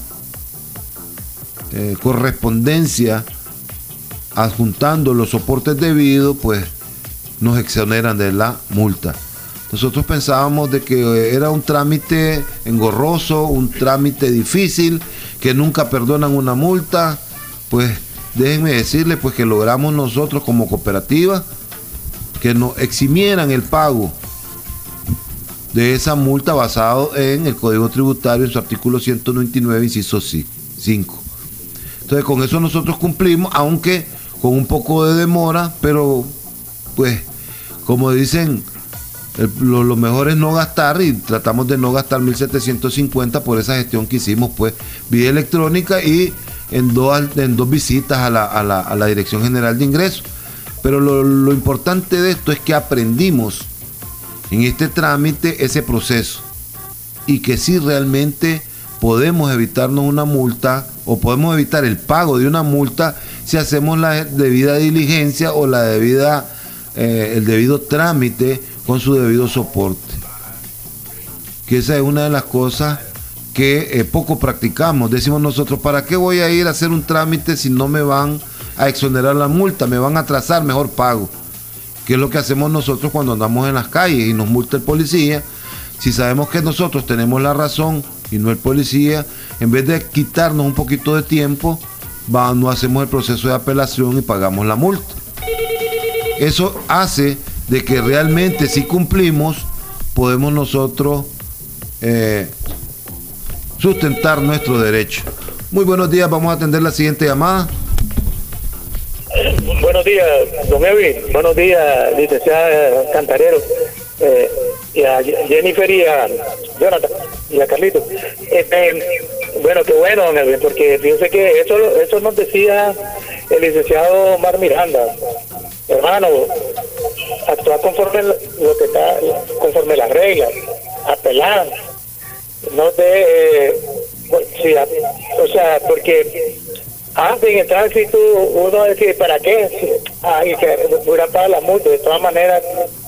[SPEAKER 14] correspondencia adjuntando los soportes debidos, pues nos exoneran de la multa. Nosotros pensábamos de que era un trámite engorroso, un trámite difícil, que nunca perdonan una multa. Pues déjenme decirles pues que logramos nosotros como cooperativa que nos eximieran el pago de esa multa basado en el Código Tributario en su artículo 199, inciso 5. Entonces con eso nosotros cumplimos, aunque con un poco de demora, pero pues como dicen, lo mejor es no gastar, y tratamos de no gastar 1.750 por esa gestión que hicimos pues vía electrónica y en dos visitas a la Dirección General de Ingresos. Pero lo importante de esto es que aprendimos en este trámite ese proceso y que sí realmente podemos evitarnos una multa o podemos evitar el pago de una multa si hacemos la debida diligencia o el debido trámite con su debido soporte. Que esa es una de las cosas que poco practicamos. Decimos nosotros, ¿para qué voy a ir a hacer un trámite si no me van a exonerar la multa? Me van a atrasar, mejor pago. Que es lo que hacemos nosotros cuando andamos en las calles y nos multa el policía. Si sabemos que nosotros tenemos la razón y no el policía, en vez de quitarnos un poquito de tiempo, no hacemos el proceso de apelación y pagamos la multa. Eso hace de que realmente si cumplimos, podemos nosotros sustentar nuestro derecho. Muy buenos días, vamos a atender la siguiente llamada.
[SPEAKER 15] Buenos días, don Evi. Buenos días, licenciada Cantarero. Y a Jennifer y a Jonathan y a Carlitos. Bueno, qué bueno, don Evi, porque fíjense que eso nos decía el licenciado Omar Miranda. Hermano, actuar conforme lo que está, conforme las reglas, apelar, no de sí, o sea, porque antes en el tránsito uno decía, ¿para qué? y que hubiera pagado la multa. De todas maneras,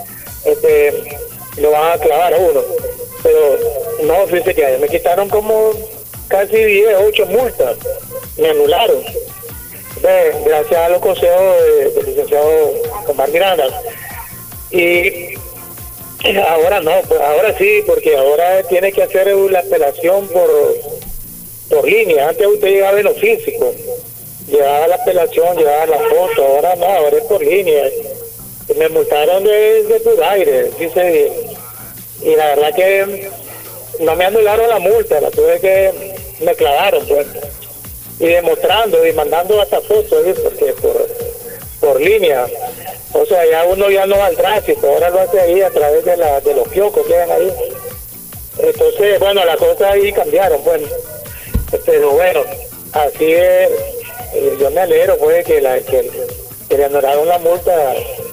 [SPEAKER 15] lo van a clavar a uno. Pero no, fíjese que me quitaron como casi 10, 8 multas. Me anularon. Gracias a los consejos del licenciado Omar Miranda. Y ahora no, pues ahora sí, porque ahora tiene que hacer la apelación por línea. Antes usted llegaba en lo físico, llevaba la apelación, llevaba la foto, ahora no, ahora es por línea. Me multaron de tu aire, dice, y la verdad que no me anularon la multa, la tuve que, me clavaron, pues, y demostrando y mandando hasta fotos, ¿sí? Porque por línea, o sea, ya uno ya no va al tránsito, ahora lo hace ahí a través de los kioscos que hay ahí. Entonces, bueno, las cosas ahí cambiaron, bueno, pero bueno, así es, yo me alegro, pues, que le anularon la multa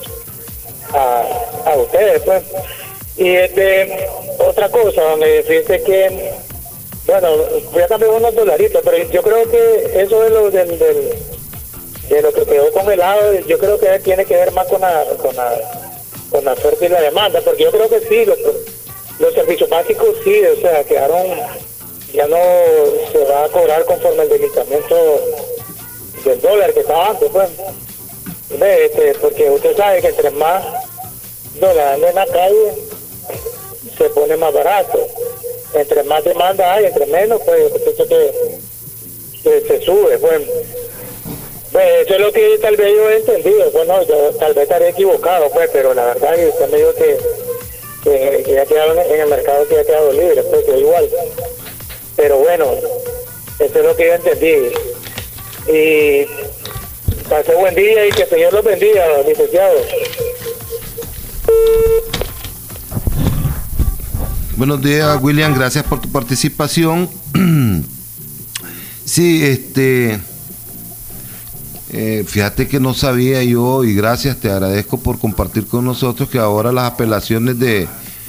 [SPEAKER 15] a ustedes, pues. Y otra cosa, donde dice que, bueno, voy a cambiar unos dolaritos, pero yo creo que eso de lo que quedó congelado, yo creo que tiene que ver más con la oferta y la demanda, porque yo creo que sí, los servicios básicos sí, o sea, quedaron, ya no se va a cobrar conforme el deslizamiento del dólar que estaba antes, pues. Porque usted sabe que entre más dólares en la calle se pone más barato, entre más demanda hay, entre menos, pues que se sube, pues. Eso es lo que tal vez yo he entendido, bueno, yo tal vez estaré equivocado, pues, pero la verdad es que usted me dijo que ya quedaron en el mercado, que ya quedado libre, pues, que igual. Pero bueno, eso es lo que yo entendí. Y pase buen día y que el Señor los bendiga, licenciado.
[SPEAKER 14] Buenos días, William, gracias por tu participación. Sí, fíjate que no sabía yo, y gracias, te agradezco por compartir con nosotros que ahora las apelaciones de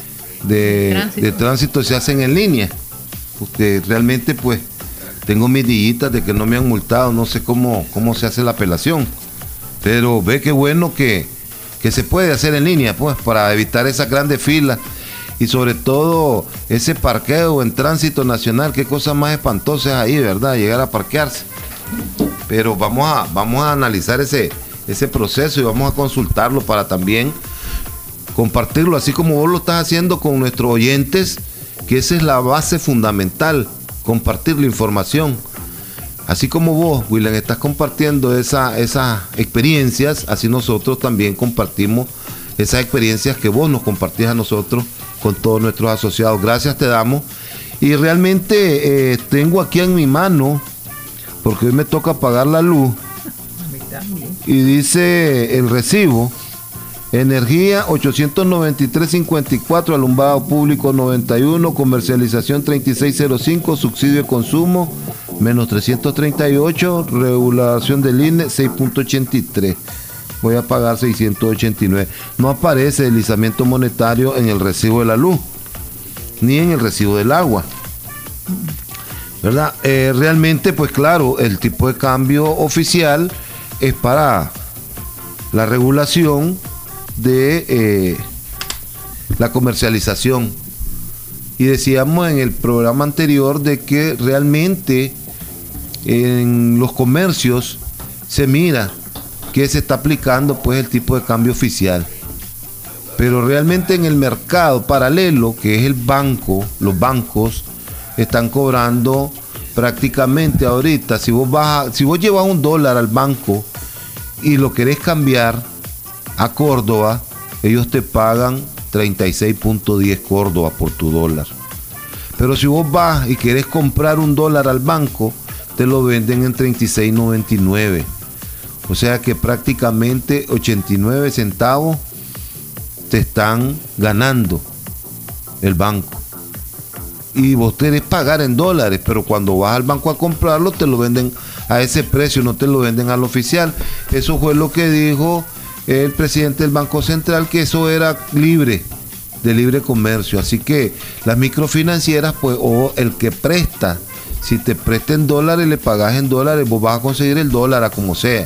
[SPEAKER 14] tránsito se hacen en línea, porque realmente pues tengo mis dillitas de que no me han multado, no sé cómo se hace la apelación, pero ve qué bueno que se puede hacer en línea, pues, para evitar esas grandes filas y sobre todo ese parqueo en tránsito nacional, qué cosa más espantosa ahí, ¿verdad? Llegar a parquearse. Pero vamos a analizar ese proceso y vamos a consultarlo para también compartirlo, así como vos lo estás haciendo con nuestros oyentes, que esa es la base fundamental, compartir la información. Así como vos, William, estás compartiendo esas experiencias, así nosotros también compartimos esas experiencias que vos nos compartís a nosotros con todos nuestros asociados. Gracias te damos. Y realmente tengo aquí en mi mano, porque hoy me toca pagar la luz, y dice el recibo: energía 893.54, alumbrado público 91, comercialización 3605, subsidio de consumo menos 338, regulación del INE 6.83. Voy a pagar 689. No aparece deslizamiento monetario en el recibo de la luz, ni en el recibo del agua, ¿verdad? Realmente, pues claro, el tipo de cambio oficial es para la regulación de la comercialización. Y decíamos en el programa anterior de que realmente en los comercios se mira que se está aplicando pues el tipo de cambio oficial, pero realmente en el mercado paralelo, que es el banco, los bancos están cobrando prácticamente ahorita, si vos llevas $1 al banco y lo querés cambiar a Córdoba, ellos te pagan 36.10 Córdoba por tu dólar. Pero si vos vas y querés comprar $1 al banco, te lo venden en 36.99. O sea que prácticamente 89 centavos te están ganando el banco. Y vos querés pagar en dólares, pero cuando vas al banco a comprarlo te lo venden a ese precio, no te lo venden al oficial. Eso fue lo que dijo el presidente del Banco Central, que eso era libre, de libre comercio. Así que las microfinancieras, pues, o el que presta, si te presta en dólares, le pagas en dólares, vos vas a conseguir el dólar a como sea.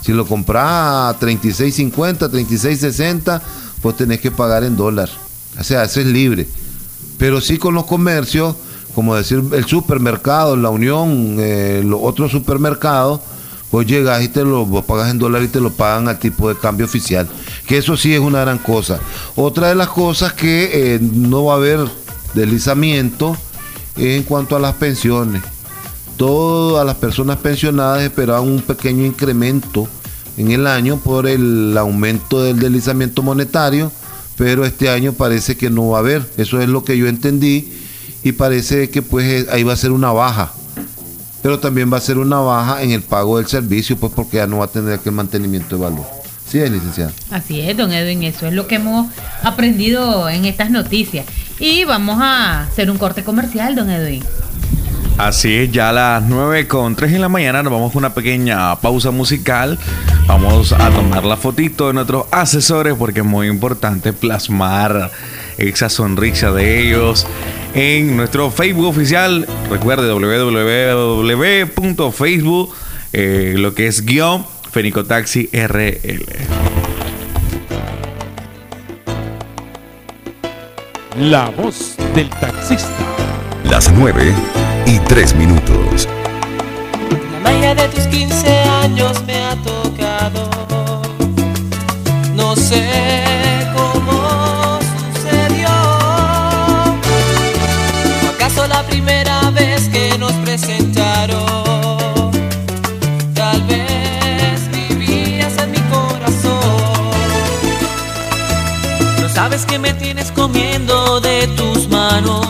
[SPEAKER 14] Si lo compras a 36.50, 36.60, pues tenés que pagar en dólar. O sea, eso es libre. Pero sí con los comercios, como decir el supermercado, la Unión, los otros supermercados, pues llegas y vos pagas en dólar y te lo pagan al tipo de cambio oficial. Que eso sí es una gran cosa. Otra de las cosas que no va a haber deslizamiento es en cuanto a las pensiones. Todas las personas pensionadas esperaban un pequeño incremento en el año por el aumento del deslizamiento monetario, pero este año parece que no va a haber. Eso es lo que yo entendí, y parece que pues ahí va a ser una baja, pero también va a ser una baja en el pago del servicio, pues porque ya no va a tener aquel mantenimiento de valor. ¿Sí es, licenciada?
[SPEAKER 13] Así es, don Edwin, eso es lo que hemos aprendido en estas noticias. Y vamos a hacer un corte comercial, don Edwin.
[SPEAKER 2] Así es, ya a las 9:03 en la mañana nos vamos a una pequeña pausa musical. Vamos a tomar la fotito de nuestros asesores porque es muy importante plasmar esa sonrisa de ellos en nuestro Facebook oficial. Recuerde www.facebook, lo que es guión Fenicotaxi RL.
[SPEAKER 3] La voz del taxista.
[SPEAKER 9] Las 9:03.
[SPEAKER 16] La magia de tus 15 años me ha tocado. No sé cómo sucedió. ¿O acaso la primera vez que nos presentaron? Tal vez vivías en mi corazón. No sabes que me tienes comiendo de tus manos.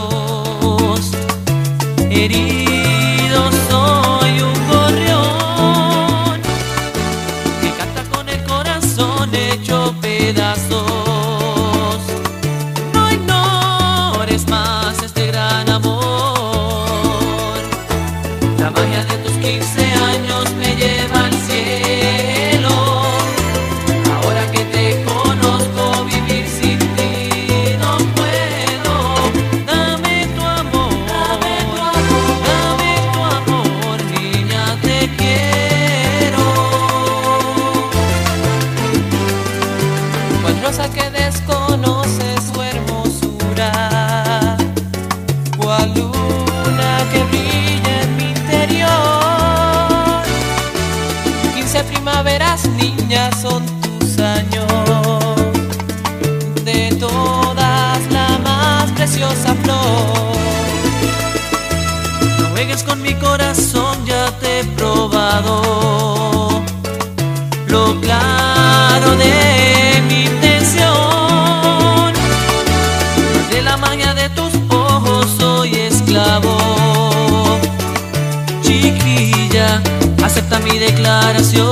[SPEAKER 16] Herido soy un gorrión que canta con el corazón hecho pedazos. No ignores más este gran amor. La magia de tus 15 años me lleva al cielo. Ahora que te conozco, vivir sin ti no puedo. Dame tu amor. Que desconoce su hermosura, cual luna que brilla en mi interior. 15 primaveras, niña, son tus años. De todas la más preciosa flor. No juegues con mi corazón, ya te he probado lo claro de mi intención. De la magia de tus ojos soy esclavo. Chiquilla, acepta mi declaración.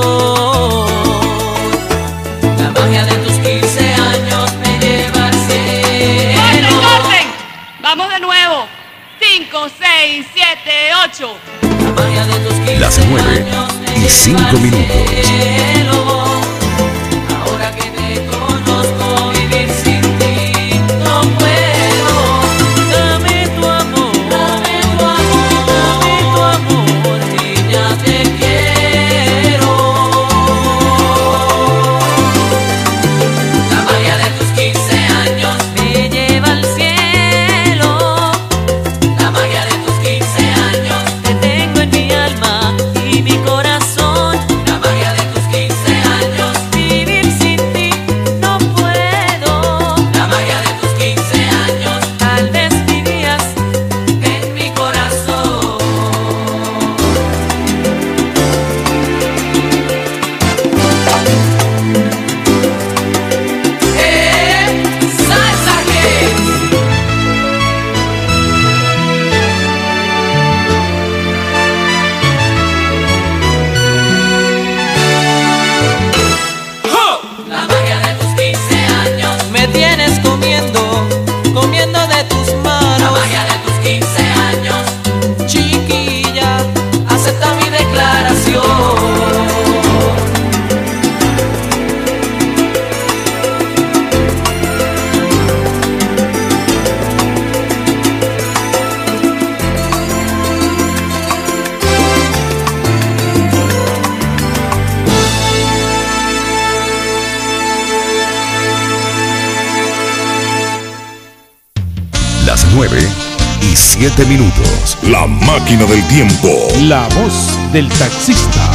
[SPEAKER 16] La magia de tus 15 años me lleva al cielo.
[SPEAKER 17] ¡Corten, corten! Vamos de nuevo. 5, 6, 7, 8.
[SPEAKER 16] La magia de tus 15
[SPEAKER 9] Las 9:05.
[SPEAKER 16] Ahora que te conozco, vivir sin ti no puedo. Dame tu amor, dame tu amor, dame tu amor, niña, te quiero. La magia de tus 15 años me lleva al cielo. La magia de tus 15 años te tengo en mi alma y mi corazón. La magia de tus 15
[SPEAKER 9] 9:07.
[SPEAKER 5] La máquina del tiempo.
[SPEAKER 3] La voz del taxista.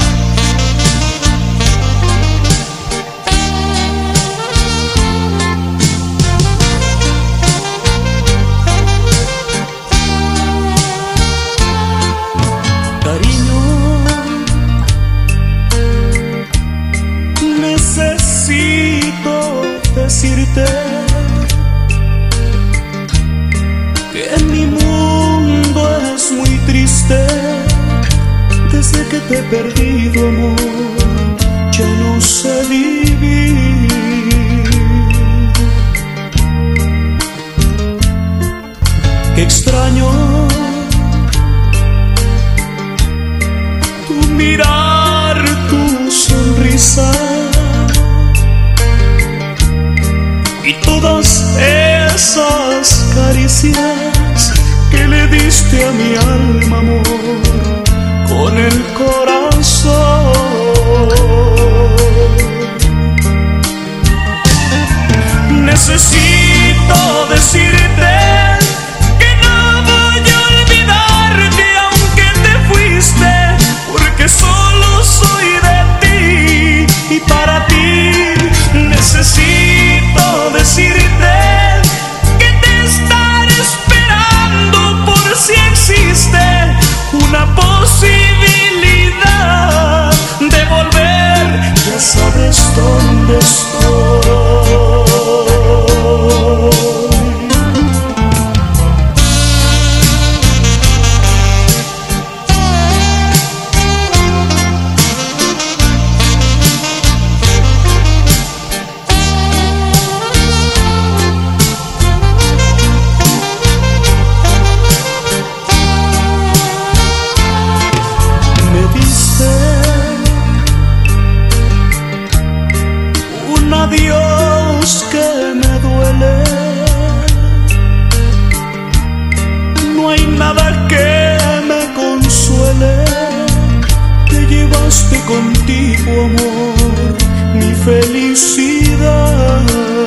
[SPEAKER 12] Necesito decirte que mi mundo es muy triste. Desde que te he perdido, amor, ya no sé vivir. Qué extraño tu mirar, tu sonrisa y todas esas caricias que le diste a mi alma, amor, con el corazón. Necesito decirte que no voy a olvidarte aunque te fuiste, porque solo soy de ti y para ti. Necesito decirte que te estaré esperando por si existe una posibilidad de volver. Ya sabes dónde estoy. Dios que me duele, no hay nada que me consuele. Te llevaste contigo, amor, mi felicidad.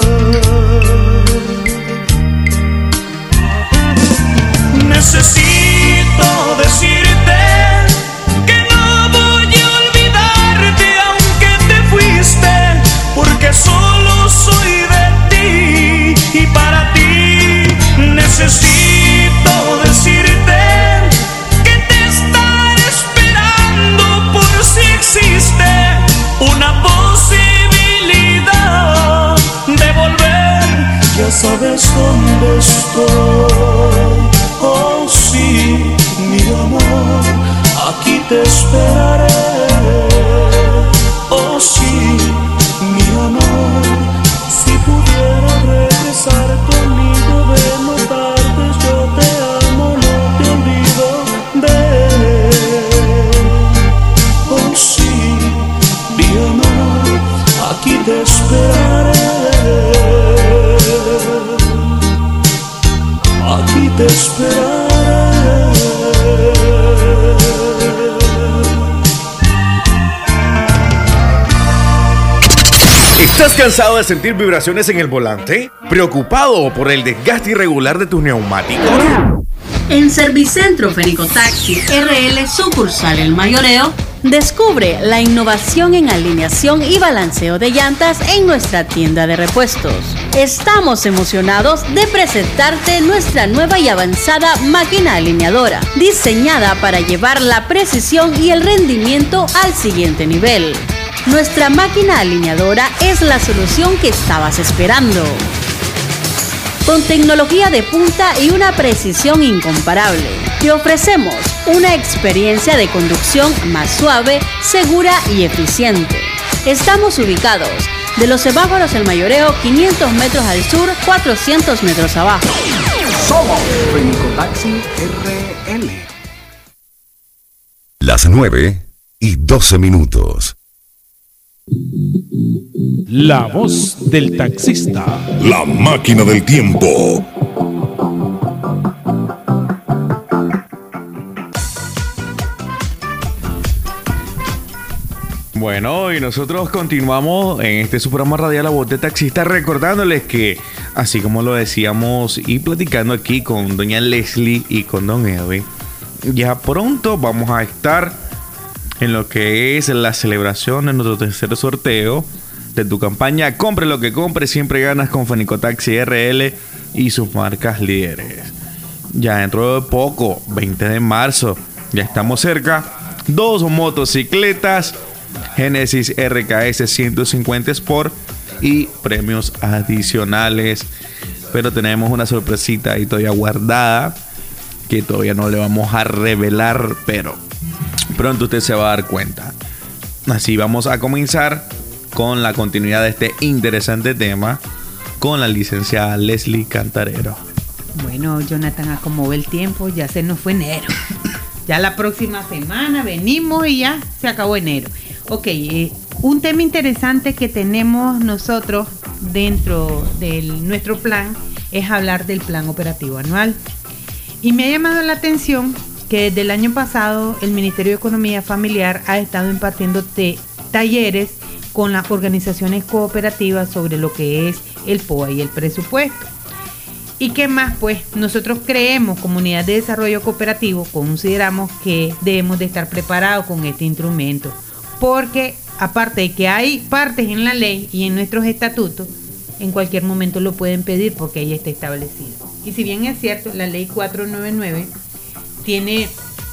[SPEAKER 12] Necesito decirte que no voy a olvidarte aunque te fuiste, porque solo soy de ti y para ti. Necesito decirte que te estaré esperando por si existe una posibilidad de volver. Ya sabes dónde estoy. Oh sí, mi amor, aquí te esperaré. Oh sí, mi amor, si pudiera regresar conmigo, ven, no tardes, yo te amo, no te olvido, ven. Oh sí, mi amor, aquí te esperaré. Aquí te esperaré.
[SPEAKER 6] ¿Estás cansado de sentir vibraciones en el volante? ¿Preocupado por el desgaste irregular de tus neumáticos?
[SPEAKER 7] En Servicentro Fenicotaxi RL Sucursal El Mayoreo, descubre la innovación en alineación y balanceo de llantas en nuestra tienda de repuestos. Estamos emocionados de presentarte nuestra nueva y avanzada máquina alineadora, diseñada para llevar la precisión y el rendimiento al siguiente nivel. Nuestra máquina alineadora es la solución que estabas esperando. Con tecnología de punta y una precisión incomparable, te ofrecemos una experiencia de conducción más suave, segura y eficiente. Estamos ubicados de los semáforos El Mayoreo, 500 metros al sur, 400 metros abajo.
[SPEAKER 1] Somos Fenicotaxi RL.
[SPEAKER 9] Las 9:12.
[SPEAKER 3] La voz del taxista.
[SPEAKER 5] La máquina del tiempo.
[SPEAKER 2] Bueno, y nosotros continuamos en este su programa radial La Voz del Taxista, recordándoles que así como lo decíamos y platicando aquí con doña Leslie y con don Edwin, ya pronto vamos a estar en lo que es la celebración de nuestro tercer sorteo de tu campaña Compre lo que compre, siempre ganas con Fenicotaxi RL y sus marcas líderes. Ya dentro de poco, 20 de marzo, ya estamos cerca. 2 motocicletas Genesis RKS 150 Sport y premios adicionales. Pero tenemos una sorpresita ahí todavía guardada que todavía no le vamos a revelar, pero pronto usted se va a dar cuenta. Así vamos a comenzar con la continuidad de este interesante tema con la licenciada Leslie Cantarero.
[SPEAKER 13] Bueno, Jonathan, a como ve el tiempo, ya se nos fue enero. Ya la próxima semana venimos y ya se acabó enero. Ok, un tema interesante que tenemos nosotros dentro de nuestro plan es hablar del plan operativo anual. Y me ha llamado la atención que desde el año pasado el Ministerio de Economía Familiar ha estado impartiendo talleres con las organizaciones cooperativas sobre lo que es el POA y el presupuesto. ¿Y qué más? Pues nosotros creemos, Comunidad de Desarrollo Cooperativo, consideramos que debemos de estar preparados con este instrumento, porque aparte de que hay partes en la ley y en nuestros estatutos, en cualquier momento lo pueden pedir porque ahí está establecido. Y si bien es cierto, la ley 499 tiene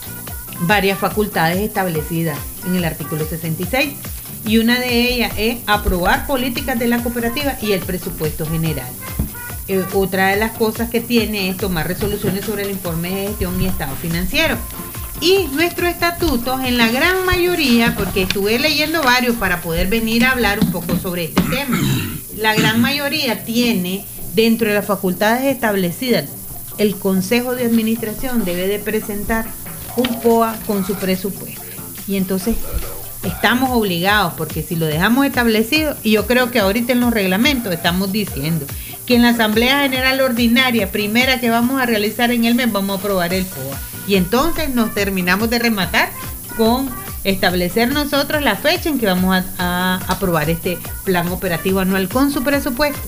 [SPEAKER 13] varias facultades establecidas en el artículo 66 y una de ellas es aprobar políticas de la cooperativa y el presupuesto general. Otra de las cosas que tiene es tomar resoluciones sobre el informe de gestión y estado financiero. Y nuestros estatutos, en la gran mayoría, porque estuve leyendo varios para poder venir a hablar un poco sobre este tema, la gran mayoría tiene dentro de las facultades establecidas, el Consejo de Administración debe de presentar un POA con su presupuesto. Y entonces estamos obligados, porque si lo dejamos establecido, y yo creo que ahorita en los reglamentos estamos diciendo que en la Asamblea General Ordinaria, primera que vamos a realizar en el mes, vamos a aprobar el POA. Y entonces nos terminamos de rematar con establecer nosotros la fecha en que vamos a aprobar este plan operativo anual con su presupuesto.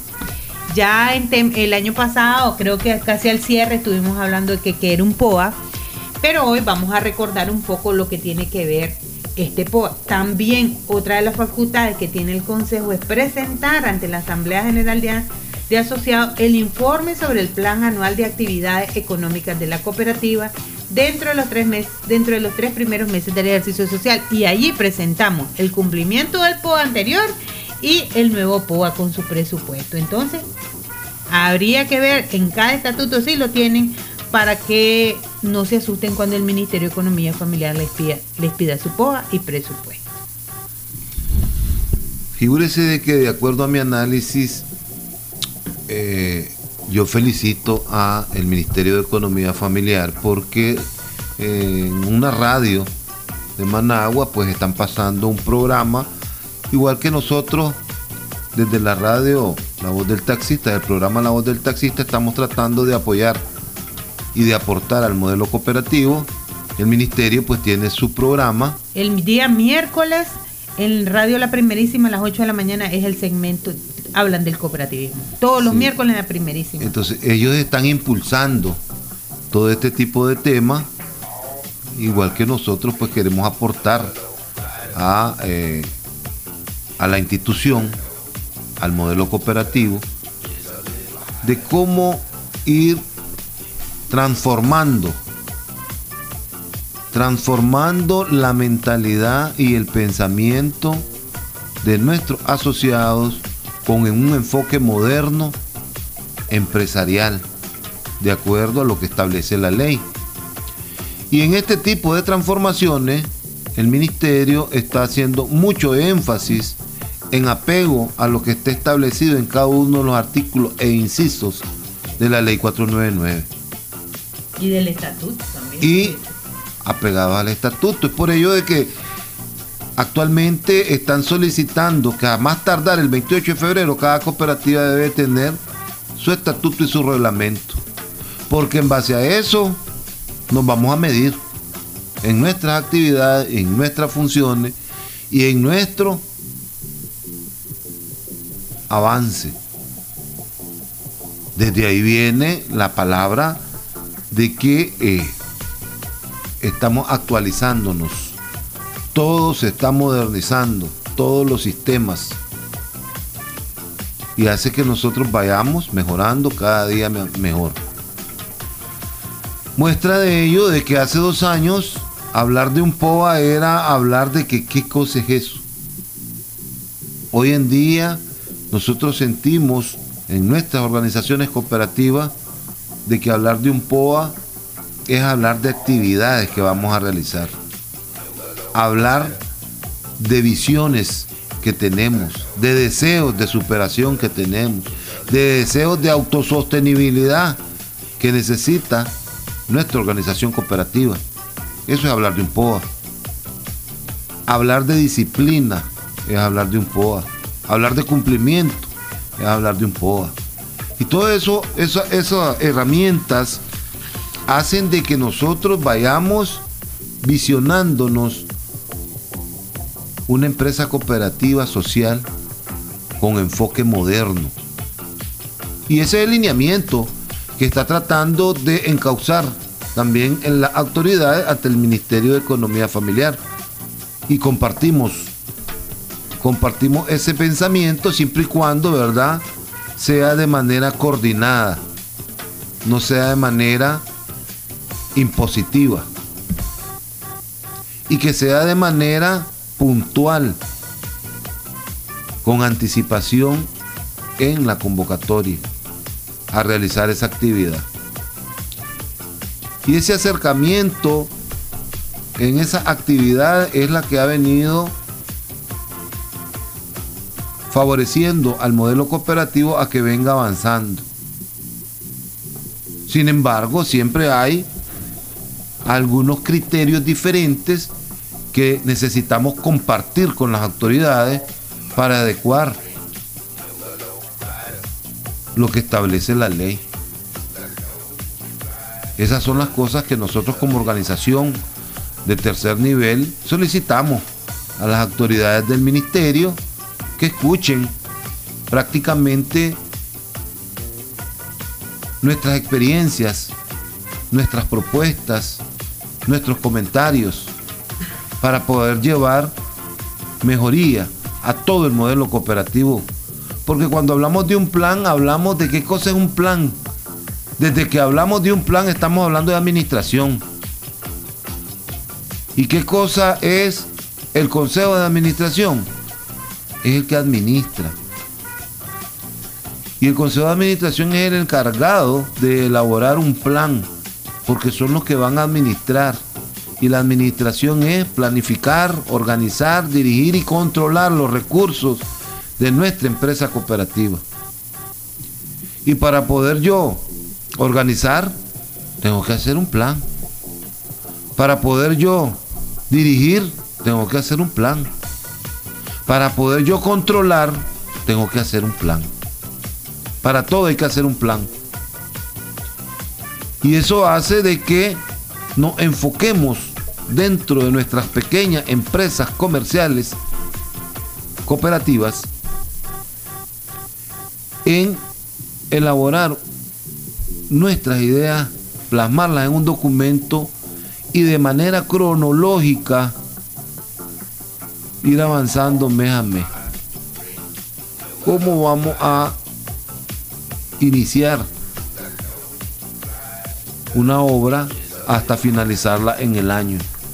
[SPEAKER 13] Ya el año pasado, creo que casi al cierre, estuvimos hablando de que era un POA, pero hoy vamos a recordar un poco lo que tiene que ver este POA. También otra de las facultades que tiene el Consejo es presentar ante la Asamblea General de Asociados el informe sobre el plan anual de actividades económicas de la cooperativa dentro de los 3 primeros meses del ejercicio social, y allí presentamos el cumplimiento del POA anterior y el nuevo POA con su presupuesto. Entonces habría que ver en cada estatuto si lo tienen, para que no se asusten cuando el Ministerio de Economía Familiar les pida su POA y presupuesto.
[SPEAKER 14] Figúrese de que, de acuerdo a mi análisis, yo felicito a el Ministerio de Economía Familiar, porque en una radio de Managua pues están pasando un programa igual que nosotros desde la radio La Voz del Taxista, del programa La Voz del Taxista, estamos tratando de apoyar y de aportar al modelo cooperativo. El ministerio pues tiene su programa. El día miércoles en Radio La Primerísima a las 8 de la mañana es el segmento, hablan del cooperativismo. Todos los miércoles en La Primerísima. Entonces ellos están impulsando todo este tipo de temas, igual que nosotros pues queremos aportar a la institución, al modelo cooperativo, de cómo ir transformando la mentalidad y el pensamiento de nuestros asociados con un enfoque moderno empresarial, de acuerdo a lo que establece la ley. Y en este tipo de transformaciones, el ministerio está haciendo mucho énfasis en apego a lo que está establecido en cada uno de los artículos e incisos de la ley 499.
[SPEAKER 13] Y del estatuto también.
[SPEAKER 14] Y apegados al estatuto. Es por ello de que actualmente están solicitando que a más tardar el 28 de febrero cada cooperativa debe tener su estatuto y su reglamento. Porque en base a eso nos vamos a medir en nuestras actividades, en nuestras funciones y en nuestro avance. Desde ahí viene la palabra de que estamos actualizándonos. Todo se está modernizando, todos los sistemas. Y hace que nosotros vayamos mejorando cada día mejor. Muestra de ello de que hace 2 años hablar de un POA era hablar de que qué cosa es eso. Hoy en día nosotros sentimos en nuestras organizaciones cooperativas de que hablar de un POA es hablar de actividades que vamos a realizar. Hablar de visiones que tenemos, de deseos de superación que tenemos, de deseos de autosostenibilidad que necesita nuestra organización cooperativa. Eso es hablar de un POA. Hablar de disciplina es hablar de un POA. Hablar de cumplimiento es hablar de un POA. Y todo eso, esas herramientas hacen de que nosotros vayamos visionándonos una empresa cooperativa social con enfoque moderno. Y ese es el lineamiento que está tratando de encauzar también en las autoridades ante el Ministerio de Economía Familiar. Y compartimos ese pensamiento siempre y cuando, ¿verdad?, sea de manera coordinada, no sea de manera impositiva, y que sea de manera puntual, con anticipación en la convocatoria a realizar esa actividad. Y ese acercamiento en esa actividad es la que ha venido favoreciendo al modelo cooperativo a que venga avanzando. Sin embargo, siempre hay algunos criterios diferentes que necesitamos compartir con las autoridades para adecuar lo que establece la ley. Esas son las cosas que nosotros como organización de tercer nivel solicitamos a las autoridades del ministerio, que escuchen prácticamente nuestras experiencias, nuestras propuestas, nuestros comentarios, para poder llevar mejoría a todo el modelo cooperativo. Porque cuando hablamos de un plan, hablamos de qué cosa es un plan. Desde que hablamos de un plan, estamos hablando de administración. ¿Y qué cosa es el Consejo de Administración? Es el que administra. Y el Consejo de Administración es el encargado de elaborar un plan, porque son los que van a administrar. Y la administración es planificar, organizar, dirigir y controlar los recursos de nuestra empresa cooperativa. Y para poder yo organizar, tengo que hacer un plan. Para poder yo dirigir, tengo que hacer un plan. Para poder yo controlar, tengo que hacer un plan. Para todo hay que hacer un plan. Y eso hace de que nos enfoquemos dentro de nuestras pequeñas empresas comerciales cooperativas en elaborar nuestras ideas, plasmarlas en un documento y de manera cronológica ir avanzando mes a mes. ¿Cómo vamos a iniciar una obra hasta finalizarla en el año?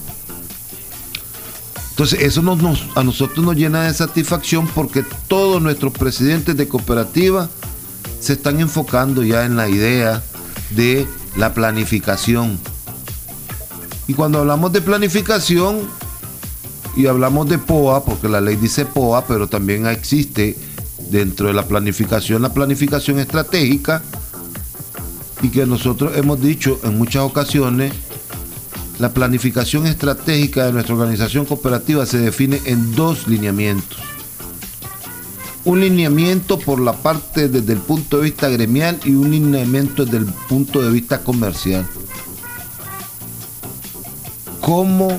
[SPEAKER 14] Entonces eso a nosotros nos llena de satisfacción, porque todos nuestros presidentes de cooperativa se están enfocando ya en la idea de la planificación. Y cuando hablamos de planificación y hablamos de POA, porque la ley dice POA, pero también existe dentro de la planificación estratégica, y que nosotros hemos dicho en muchas ocasiones, la planificación estratégica de nuestra organización cooperativa se define en 2 lineamientos. Un lineamiento por la parte desde el punto de vista gremial y un lineamiento desde el punto de vista comercial. Cómo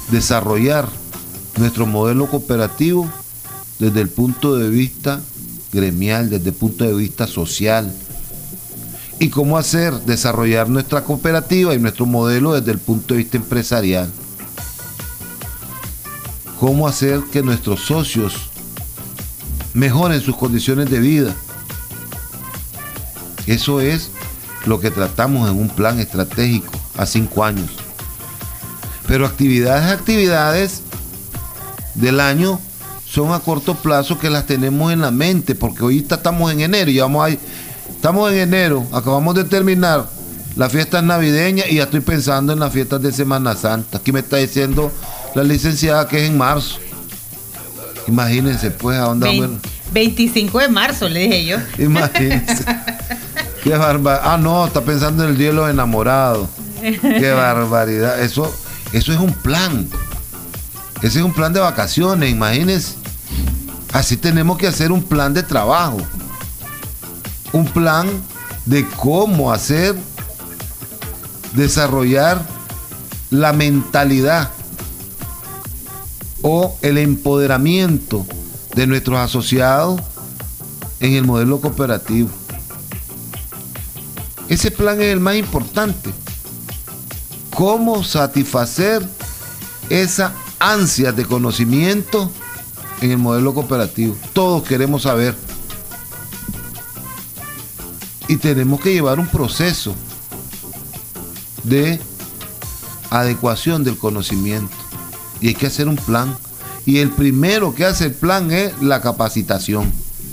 [SPEAKER 14] desarrollar nuestro modelo cooperativo desde el punto de vista gremial, desde el punto de vista social. Y cómo desarrollar nuestra cooperativa y nuestro modelo desde el punto de vista empresarial. Cómo hacer que nuestros socios mejoren sus condiciones de vida. Eso es lo que tratamos en un plan estratégico a 5 años. Pero actividades del año son a corto plazo, que las tenemos en la mente, porque ahorita estamos en enero y estamos en enero, acabamos de terminar las fiestas navideñas y ya estoy pensando en las fiestas de Semana Santa. Aquí me está diciendo la licenciada que es en marzo. Imagínense pues a dónde vamos.
[SPEAKER 13] 25 de marzo, le dije yo.
[SPEAKER 14] Imagínense. Qué barbaridad. Ah, no, está pensando en el Día de los Enamorados. Qué barbaridad. Eso es un plan. Ese es un plan de vacaciones, imagínense. Así tenemos que hacer un plan de trabajo. Un plan de cómo desarrollar la mentalidad o el empoderamiento de nuestros asociados en el modelo cooperativo. Ese plan es el más importante. Cómo satisfacer esa ansia de conocimiento en el modelo cooperativo. Todos queremos saber. Y tenemos que llevar un proceso de adecuación del conocimiento. Y hay que hacer un plan. Y el primero que hace el plan es la capacitación.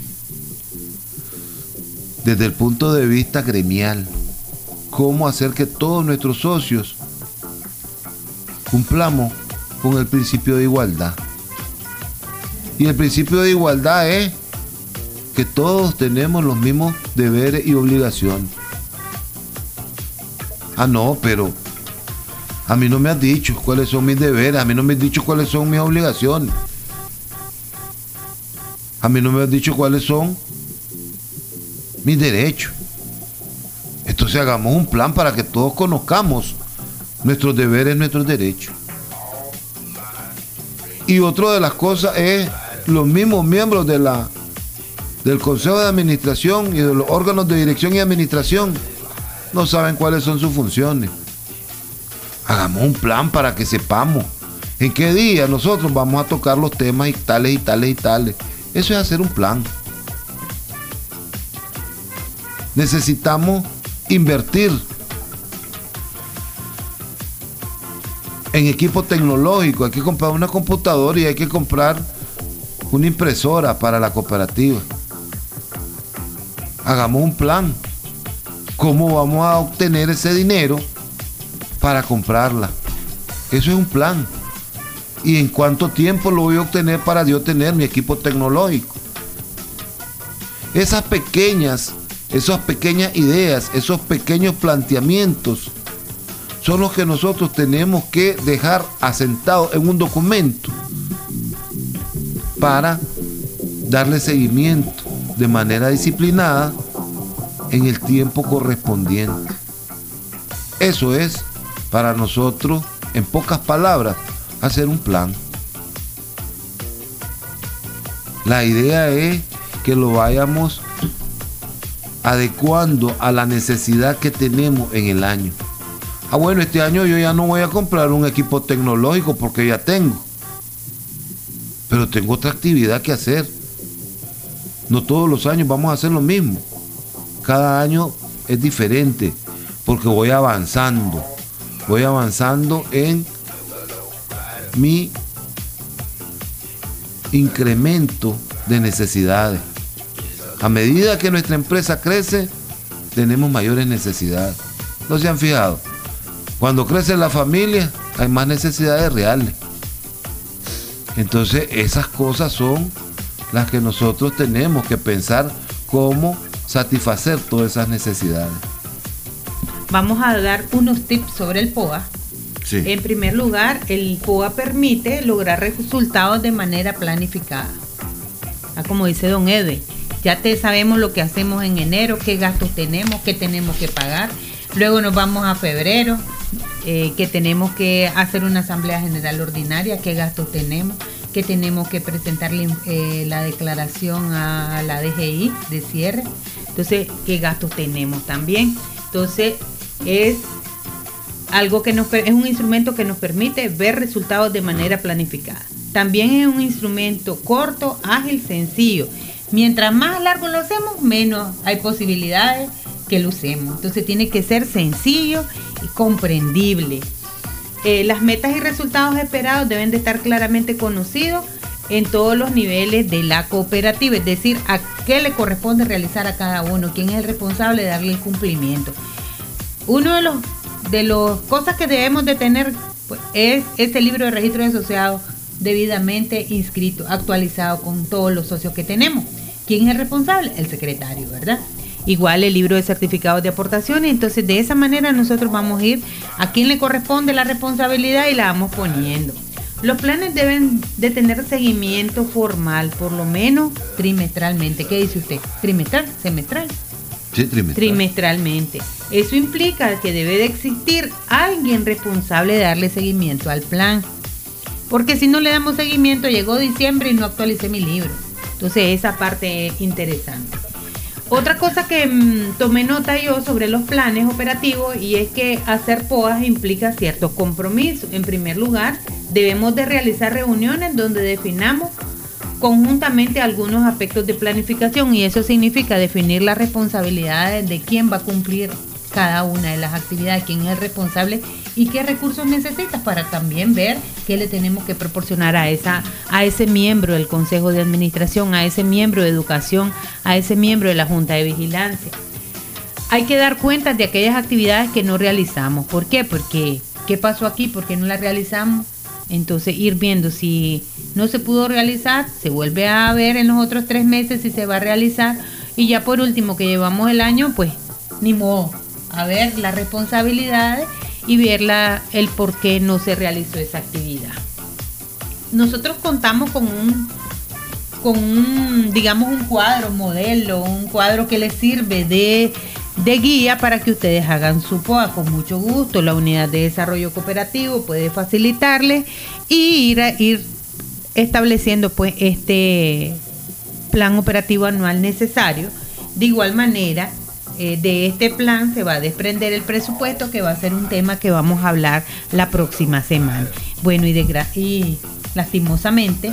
[SPEAKER 14] Desde el punto de vista gremial. Cómo hacer que todos nuestros socios cumplamos con el principio de igualdad. Y el principio de igualdad es que todos tenemos los mismos deberes y obligaciones. Ah, no, pero a mí no me has dicho cuáles son mis deberes, a mí no me has dicho cuáles son mis obligaciones. A mí no me has dicho cuáles son mis derechos. Entonces hagamos un plan para que todos conozcamos nuestros deberes, nuestros derechos. Y otra de las cosas es los mismos miembros del Consejo de Administración y de los órganos de dirección y administración no saben cuáles son sus funciones. Hagamos un plan para que sepamos en qué día nosotros vamos a tocar los temas y tales y tales y tales. Eso es hacer un plan. Necesitamos invertir en equipo tecnológico. Hay que comprar una computadora y hay que comprar una impresora para la cooperativa. Hagamos un plan. ¿Cómo vamos a obtener ese dinero para comprarla? Eso es un plan. ¿Y en cuánto tiempo lo voy a obtener para yo tener mi equipo tecnológico? Esas pequeñas ideas, esos pequeños planteamientos son los que nosotros tenemos que dejar asentados en un documento para darle seguimiento de manera disciplinada en el tiempo correspondiente. Eso es para nosotros, en pocas palabras, hacer un plan. La idea es que lo vayamos adecuando a la necesidad que tenemos en el año. Ah, bueno, este año yo ya no voy a comprar un equipo tecnológico porque ya tengo. Pero tengo otra actividad que hacer. No todos los años vamos a hacer lo mismo. Cada año es diferente porque voy avanzando. Voy avanzando en mi incremento de necesidades. A medida que nuestra empresa crece, tenemos mayores necesidades. ¿No se han fijado? Cuando crece la familia, hay más necesidades reales. Entonces, esas cosas son las que nosotros tenemos que pensar cómo satisfacer todas esas necesidades.
[SPEAKER 13] Vamos a dar unos tips sobre el POA.
[SPEAKER 14] Sí.
[SPEAKER 13] En primer lugar, el POA permite lograr resultados de manera planificada. Como dice don Ede, ya sabemos lo que hacemos en enero, qué gastos tenemos, qué tenemos que pagar. Luego nos vamos a febrero, que tenemos que hacer una asamblea general ordinaria, qué gastos tenemos. que tenemos que presentarle la declaración a la DGI de cierre. Entonces, ¿qué gastos tenemos también? Entonces, es algo que es un instrumento que nos permite ver resultados de manera planificada. También es un instrumento corto, ágil, sencillo. Mientras más largo lo hacemos, menos hay posibilidades que lo usemos. Entonces tiene que ser sencillo y comprendible. Las metas y resultados esperados deben de estar claramente conocidos en todos los niveles de la cooperativa, es decir, a qué le corresponde realizar a cada uno, quién es el responsable de darle el cumplimiento. Uno de las cosas que debemos de tener pues, es este libro de registro de asociados debidamente inscrito, actualizado con todos los socios que tenemos. ¿Quién es el responsable? El secretario, ¿verdad? Igual el libro de certificados de aportaciones. Entonces de esa manera nosotros vamos a ir a quién le corresponde la responsabilidad y la vamos poniendo. Los planes deben de tener seguimiento formal, por lo menos trimestralmente. ¿Qué dice usted? ¿Trimestral? ¿Semestral?
[SPEAKER 14] Sí, trimestral.
[SPEAKER 13] Trimestralmente. Eso implica que debe de existir alguien responsable de darle seguimiento al plan. Porque si no le damos seguimiento, llegó diciembre y no actualicé mi libro. Entonces esa parte es interesante. Otra cosa que tomé nota yo sobre los planes operativos y es que hacer POAs implica ciertos compromisos. En primer lugar, debemos de realizar reuniones donde definamos conjuntamente algunos aspectos de planificación y eso significa definir las responsabilidades de quién va a cumplir cada una de las actividades, quién es el responsable y qué recursos necesita para también ver qué le tenemos que proporcionar a ese miembro del Consejo de Administración, a ese miembro de Educación, a ese miembro de la Junta de Vigilancia. Hay que dar cuenta de aquellas actividades que no realizamos. ¿Por qué? Porque ¿qué pasó aquí? ¿Por qué no las realizamos? Entonces ir viendo si no se pudo realizar, se vuelve a ver en los otros 3 meses si se va a realizar y ya por último que llevamos el año, pues ni modo, a ver las responsabilidades y ver el por qué no se realizó esa actividad. Nosotros contamos con un digamos un cuadro modelo, un cuadro que les sirve de guía para que ustedes hagan su POA con mucho gusto. La unidad de desarrollo cooperativo puede facilitarles y ir estableciendo pues este plan operativo anual necesario. De igual manera, de este plan se va a desprender el presupuesto, que va a ser un tema que vamos a hablar la próxima semana. Bueno, y lastimosamente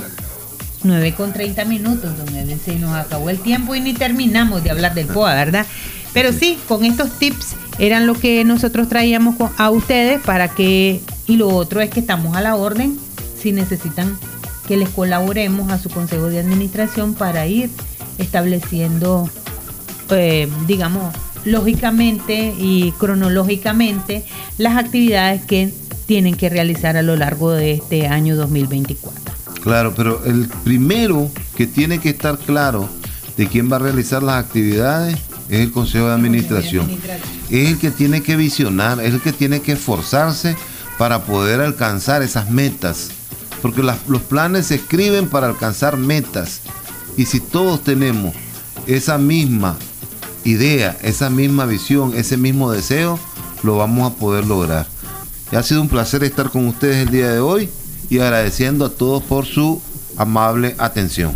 [SPEAKER 13] 9:30, don Edwin, se nos acabó el tiempo y ni terminamos de hablar del POA, ¿verdad? Pero sí, con estos tips eran lo que nosotros traíamos a ustedes y lo otro es que estamos a la orden si necesitan que les colaboremos a su consejo de administración para ir estableciendo digamos, lógicamente y cronológicamente las actividades que tienen que realizar a lo largo de este año 2024.
[SPEAKER 14] Claro, pero el primero que tiene que estar claro de quién va a realizar las actividades es el Consejo de Administración. Es el que tiene que visionar, es el que tiene que esforzarse para poder alcanzar esas metas. Porque los planes se escriben para alcanzar metas. Y si todos tenemos esa misma idea, esa misma visión, ese mismo deseo, lo vamos a poder lograr. Ha sido un placer estar con ustedes el día de hoy y agradeciendo a todos por su amable atención.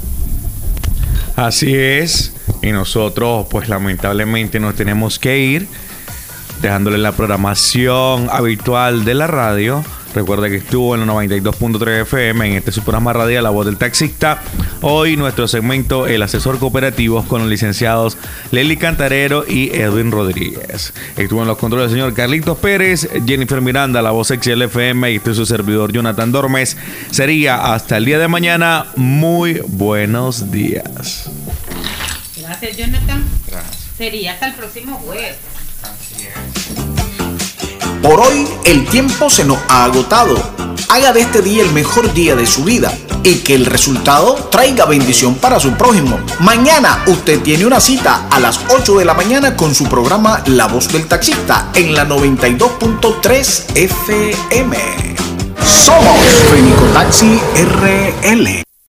[SPEAKER 2] Así es, y nosotros pues lamentablemente nos tenemos que ir, dejándole la programación habitual de la radio. Recuerda que estuvo en el 92.3 FM en este su programa radial La Voz del Taxista. Hoy nuestro segmento El Asesor Cooperativo con los licenciados Lely Cantarero y Edwin Rodríguez. Estuvo en los controles el señor Carlitos Pérez, Jennifer Miranda, La Voz Sexy FM y este es su servidor Jonathan Dormes. Sería hasta el día de mañana. Muy buenos días.
[SPEAKER 13] Gracias, Jonathan.
[SPEAKER 2] Gracias.
[SPEAKER 13] Sería hasta el próximo jueves.
[SPEAKER 2] Así es.
[SPEAKER 1] Por hoy el tiempo se nos ha agotado. Haga de este día el mejor día de su vida y que el resultado traiga bendición para su prójimo. Mañana usted tiene una cita a las 8 de la mañana con su programa La Voz del Taxista en la 92.3 FM. Somos Fenicotaxi RL.